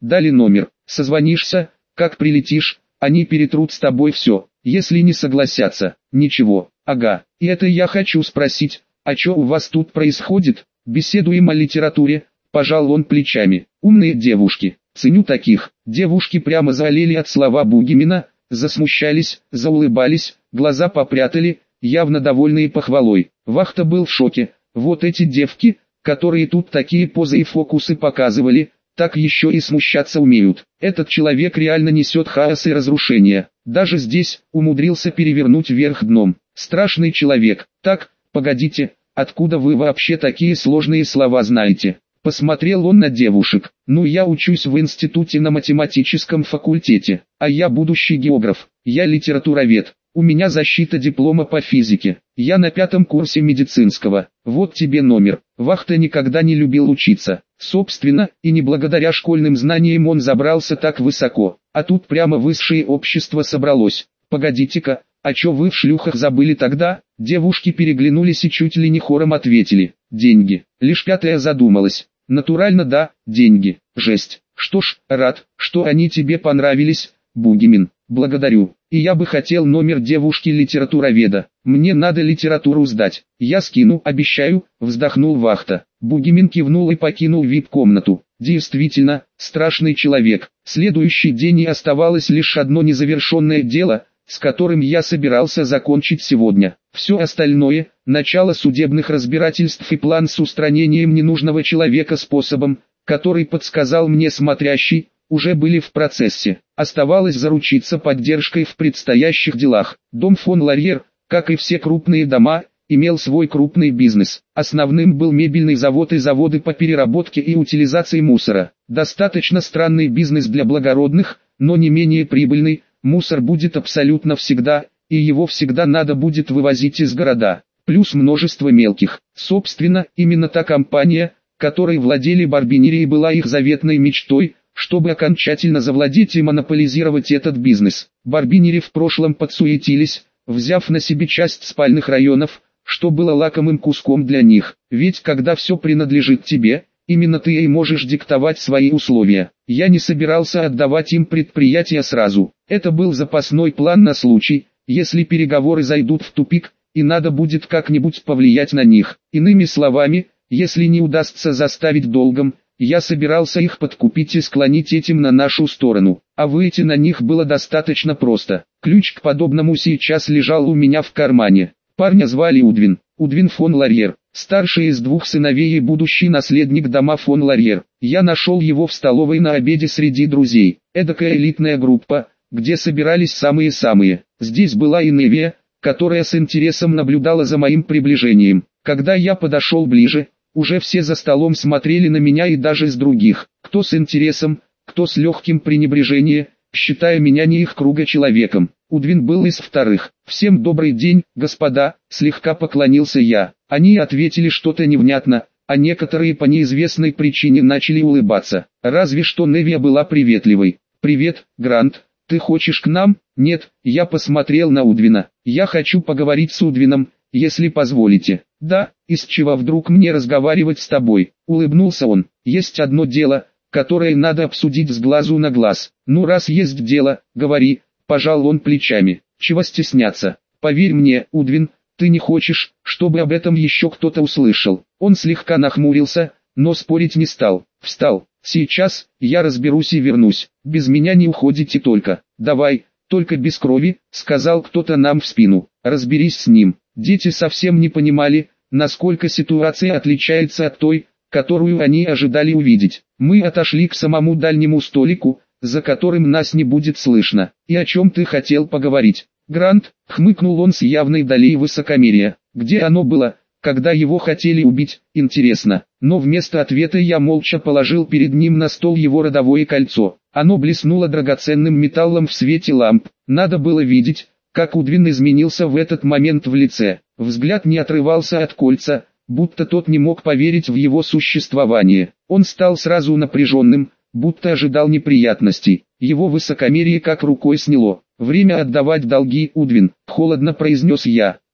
Дали номер, созвонишься, как прилетишь, они перетрут с тобой все, если не согласятся, ничего. Ага, и это я хочу спросить, а что у вас тут происходит? Беседуем о литературе, пожал он плечами. Умные девушки, ценю таких. Девушки прямо заолели от слова Бугимина, засмущались, заулыбались, глаза попрятали, явно довольные похвалой. Вахта был в шоке. Вот эти девки, которые тут такие позы и фокусы показывали, так еще и смущаться умеют. Этот человек реально несет хаос и разрушение. Даже здесь умудрился перевернуть вверх дном. Страшный человек. Так, погодите, откуда вы вообще такие сложные слова знаете? Посмотрел он на девушек. Ну, я учусь в институте на математическом факультете, а я будущий географ. Я литературовед. У меня защита диплома по физике. Я на пятом курсе медицинского. Вот тебе номер. Вахта никогда не любил учиться. Собственно, и не благодаря школьным знаниям он забрался так высоко. А тут прямо высшее общество собралось. Погодите-ка, а чё вы в шлюхах забыли тогда? Девушки переглянулись и чуть ли не хором ответили. Деньги. Лишь пятая задумалась. Натурально да, деньги. Жесть. Что ж, рад, что они тебе понравились, Бугимин. Благодарю. И я бы хотел номер девушки-литературоведа. Мне надо литературу сдать. Я скину, обещаю, вздохнул Вахта. Бугимин кивнул и покинул вип-комнату. Действительно, страшный человек. Следующий день и оставалось лишь одно незавершенное дело, с которым я собирался закончить сегодня. Все остальное, начало судебных разбирательств и план с устранением ненужного человека способом, который подсказал мне смотрящий, уже были в процессе. Оставалось заручиться поддержкой в предстоящих делах. Дом фон Ларьер, как и все крупные дома, имел свой крупный бизнес. Основным был мебельный завод и заводы по переработке и утилизации мусора. Достаточно странный бизнес для благородных, но не менее прибыльный. Мусор будет абсолютно всегда, и его всегда надо будет вывозить из города. Плюс множество мелких. Собственно, именно та компания, которой владели Барбинери, и была их заветной мечтой, чтобы окончательно завладеть и монополизировать этот бизнес. Барбинери в прошлом подсуетились, взяв на себе часть спальных районов, что было лакомым куском для них. Ведь когда все принадлежит тебе, именно ты и можешь диктовать свои условия. Я не собирался отдавать им предприятия сразу. Это был запасной план на случай, если переговоры зайдут в тупик, и надо будет как-нибудь повлиять на них. Иными словами, если не удастся заставить долгом, я собирался их подкупить и склонить этим на нашу сторону, а выйти на них было достаточно просто. Ключ к подобному сейчас лежал у меня в кармане. Парня звали Удвин, Удвин фон Ларьер, старший из двух сыновей и будущий наследник дома фон Ларьер. Я нашел его в столовой на обеде среди друзей. Эдакая элитная группа, где собирались самые-самые. Здесь была и Невия, которая с интересом наблюдала за моим приближением. Когда я подошел ближе, уже все за столом смотрели на меня, и даже с других, кто с интересом, кто с легким пренебрежением, считая меня не их круга человеком. Удвин был из вторых. «Всем добрый день, господа», слегка поклонился я. Они ответили что-то невнятно, а некоторые по неизвестной причине начали улыбаться. Разве что Невия была приветливой. «Привет, Грант, ты хочешь к нам?» «Нет», я посмотрел на Удвина. «Я хочу поговорить с Удвином, если позволите». «Да, из чего вдруг мне разговаривать с тобой?» Улыбнулся он. «Есть одно дело, которое надо обсудить с глазу на глаз». «Ну, раз есть дело, говори», пожал он плечами. «Чего стесняться? Поверь мне, Удвин, ты не хочешь, чтобы об этом еще кто-то услышал». Он слегка нахмурился, но спорить не стал. Встал. «Сейчас, я разберусь и вернусь. Без меня не уходите только. Давай, только без крови», сказал кто-то нам в спину. «Разберись с ним». Дети совсем не понимали, насколько ситуация отличается от той, которую они ожидали увидеть. Мы отошли к самому дальнему столику, за которым нас не будет слышно. «И о чем ты хотел поговорить?» «Грант», хмыкнул он с явной долей высокомерия. «Где оно было, когда его хотели убить, интересно?» Но вместо ответа я молча положил перед ним на стол его родовое кольцо. Оно блеснуло драгоценным металлом в свете ламп. Надо было видеть, как Удвин изменился в этот момент в лице. Взгляд не отрывался от кольца, будто тот не мог поверить в его существование. Он стал сразу напряженным, будто ожидал неприятностей. Его высокомерие как рукой сняло. «Время отдавать долги, Удвин», — холодно произнес я.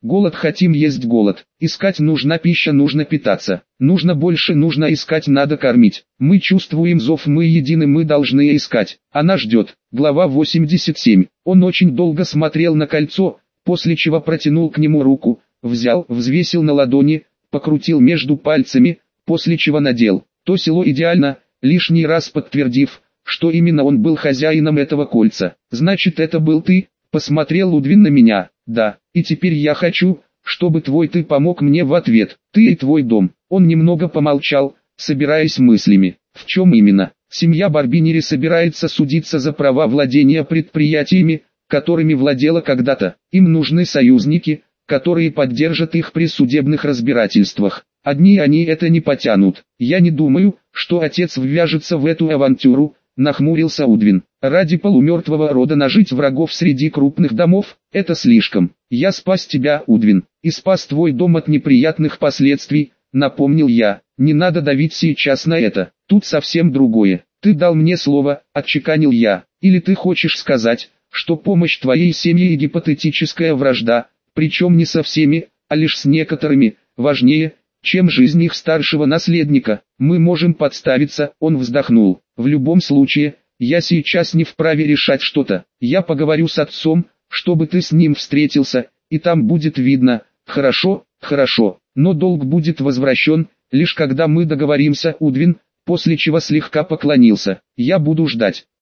Голод хотим есть голод. Искать нужна пища, нужно питаться. Нужно больше, нужно искать, надо кормить. Мы чувствуем зов, мы едины, мы должны искать. Она ждет. Глава восемьдесят семь. Он очень долго смотрел на кольцо, после чего протянул к нему руку, взял, взвесил на ладони, покрутил между пальцами, после чего надел. То село идеально, лишний раз подтвердив, что именно он был хозяином этого кольца. «Значит, это был ты?» — посмотрел Лудвин на меня. «Да, и теперь я хочу, чтобы твой ты помог мне в ответ. Ты и твой дом». Он немного помолчал, собираясь мыслями. «В чем именно?» Семья Барбинери собирается судиться за права владения предприятиями, которыми владела когда-то. Им нужны союзники, которые поддержат их при судебных разбирательствах. Одни они это не потянут. Я не думаю, что отец ввяжется в эту авантюру, нахмурился Удвин. Ради полумертвого рода нажить врагов среди крупных домов – это слишком. Я спас тебя, Удвин, и спас твой дом от неприятных последствий, напомнил я. Не надо давить сейчас на это, тут совсем другое. Ты дал мне слово, отчеканил я. Или ты хочешь сказать, что помощь твоей семье и гипотетическая вражда, причем не со всеми, а лишь с некоторыми, важнее, чем жизнь их старшего наследника? Мы можем подставиться, он вздохнул. В любом случае, я сейчас не вправе решать что-то. Я поговорю с отцом, чтобы ты с ним встретился, и там будет видно. Хорошо, хорошо, но долг будет возвращен, лишь когда мы договоримся, Удвин, после чего слегка поклонился. Я буду ждать.